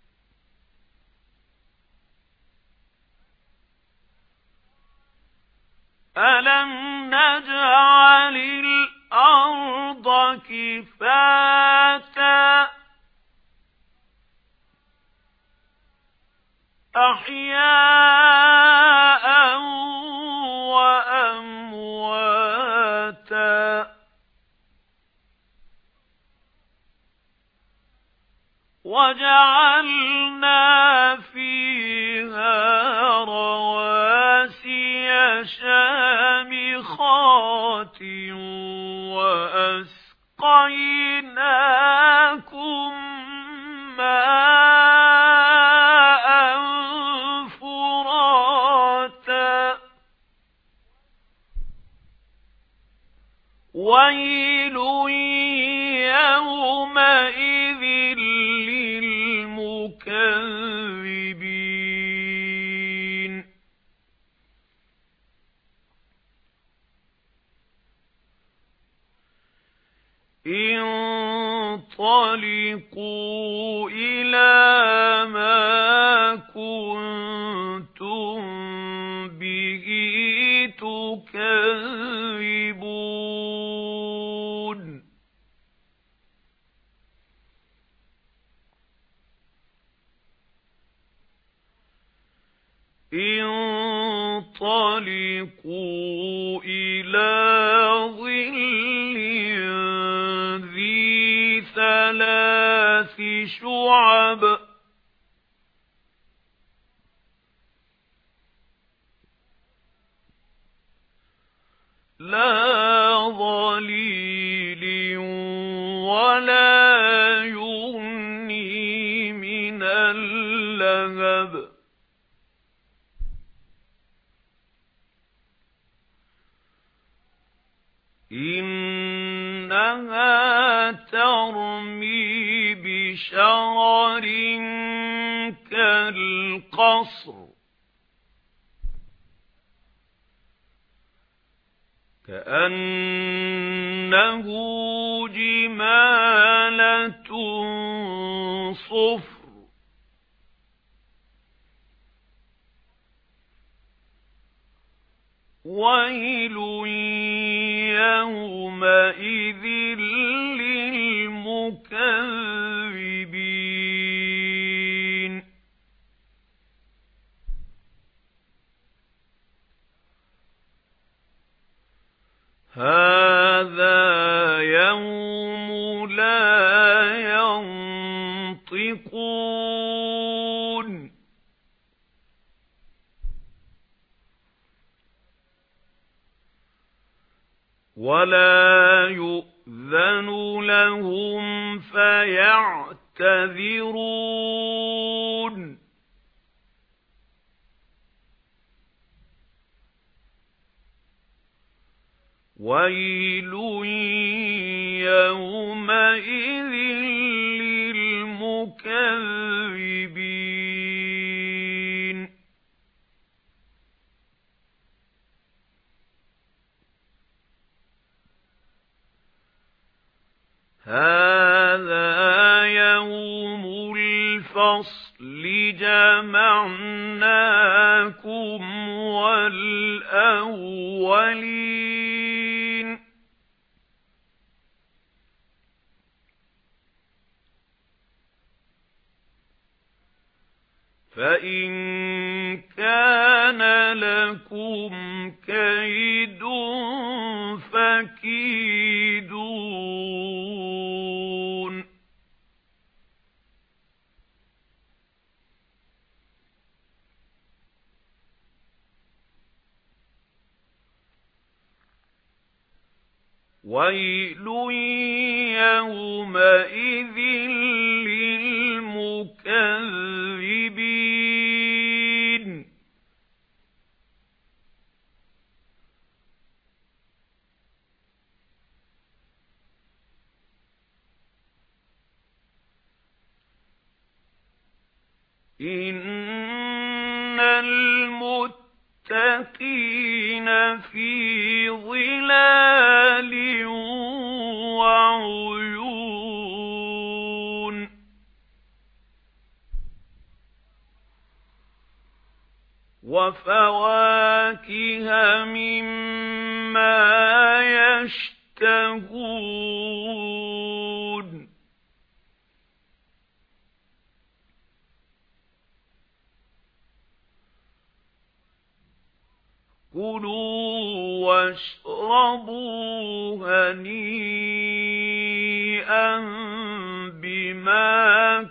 أَلَمْ نَجْعَلِ الْأَرْضَ كِفَاتًا أَحْيَاءً وَأَمْوَاتًا وَجَعَلْنَا فِيهَا رَوَاسِيَ شَامِخَاتٍ وَأَسْقَيْنَاكُم مَّاءً فُرَاتًا وَيْلٌ يَوْمَئِذٍ لِّلْمُكَذِّبِينَ انطَلِقُوا إِلَى مَا كُنتُم بِهِ تُكَذِّبُونَ انطَلِقُوا إِلَى ظِلٍّ ذِي ثَلَاثِ شُعَبٍ لَّا ظَلِيلٍ وَلَا يُغْنِي مِنَ اللَّهَبِ إِنَّهَا تَرْمِي بِشَرَرٍ كَالْقَصْرِ كَأَنَّهُ جِمَالَتٌ صُفْرٌ وَيْلٌ يَوْمَئِذٍ لِّلْمُكَذِّبِينَ هَذَا يَوْمُ لَا يَنطِقُونَ وَلَا يُؤْذَنُ لَهُمْ فَيَعْتَذِرُونَ وَيْلٌ يَوْمَئِذٍ لِّلْمُكَذِّبِينَ هَذَا يَوْمُ الْفَصْلِ جَمَعْنَاكُمْ وَالْأَوَّلِينَ فَإِن كَانَ لَكُمْ كَيْدٌ فَكِيدُونِ وَيْلٌ يَوْمَئِذٍ لِّلْمُكَذِّبِينَ إِنَّ الْمُتَّقِينَ للمتقين في ظلال وعيون وفواكه مما يشتهون كُلُوا واشربوا هنيئا بما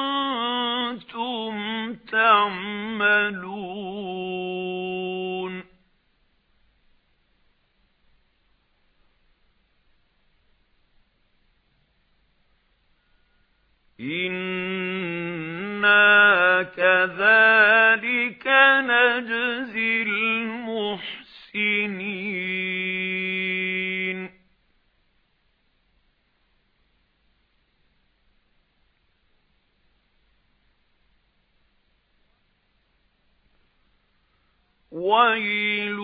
كنتم تعملون إِنَّا كَذَلِكَ نَجْزِي الْمُحْسِنِينَ وَيْلٌ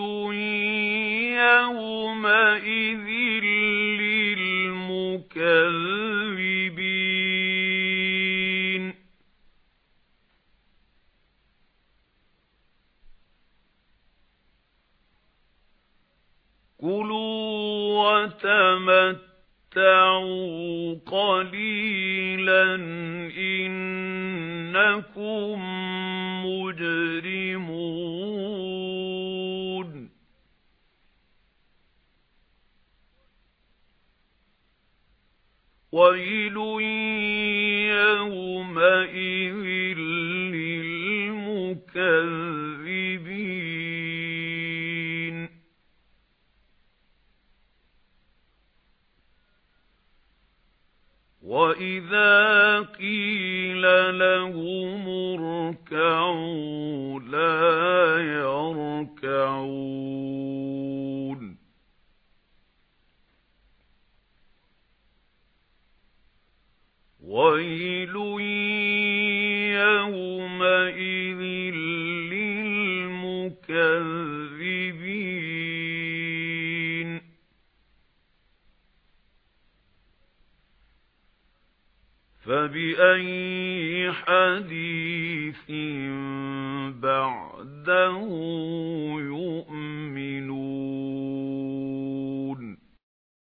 يَوْمَئِذٍ لِّلْمُكَذِّبِينَ كُلُوا وَتَمَتَّعُوا قَلِيلًا إِنَّكُمْ مُجْرِمُونَ وَيْلٌ يَوْمَئِذٍ لِّلْمُكَذِّبِينَ وَإِذَا قِيلَ لَهُمُ ارْكَعُوا لَا يَرْكَعُونَ وَيْلٌ يَوْمَئِذٍ لِّلْمُكَذِّبِينَ فَبِأَيِّ حَدِيثٍ بَعْدَهُ يُؤْمِنُونَ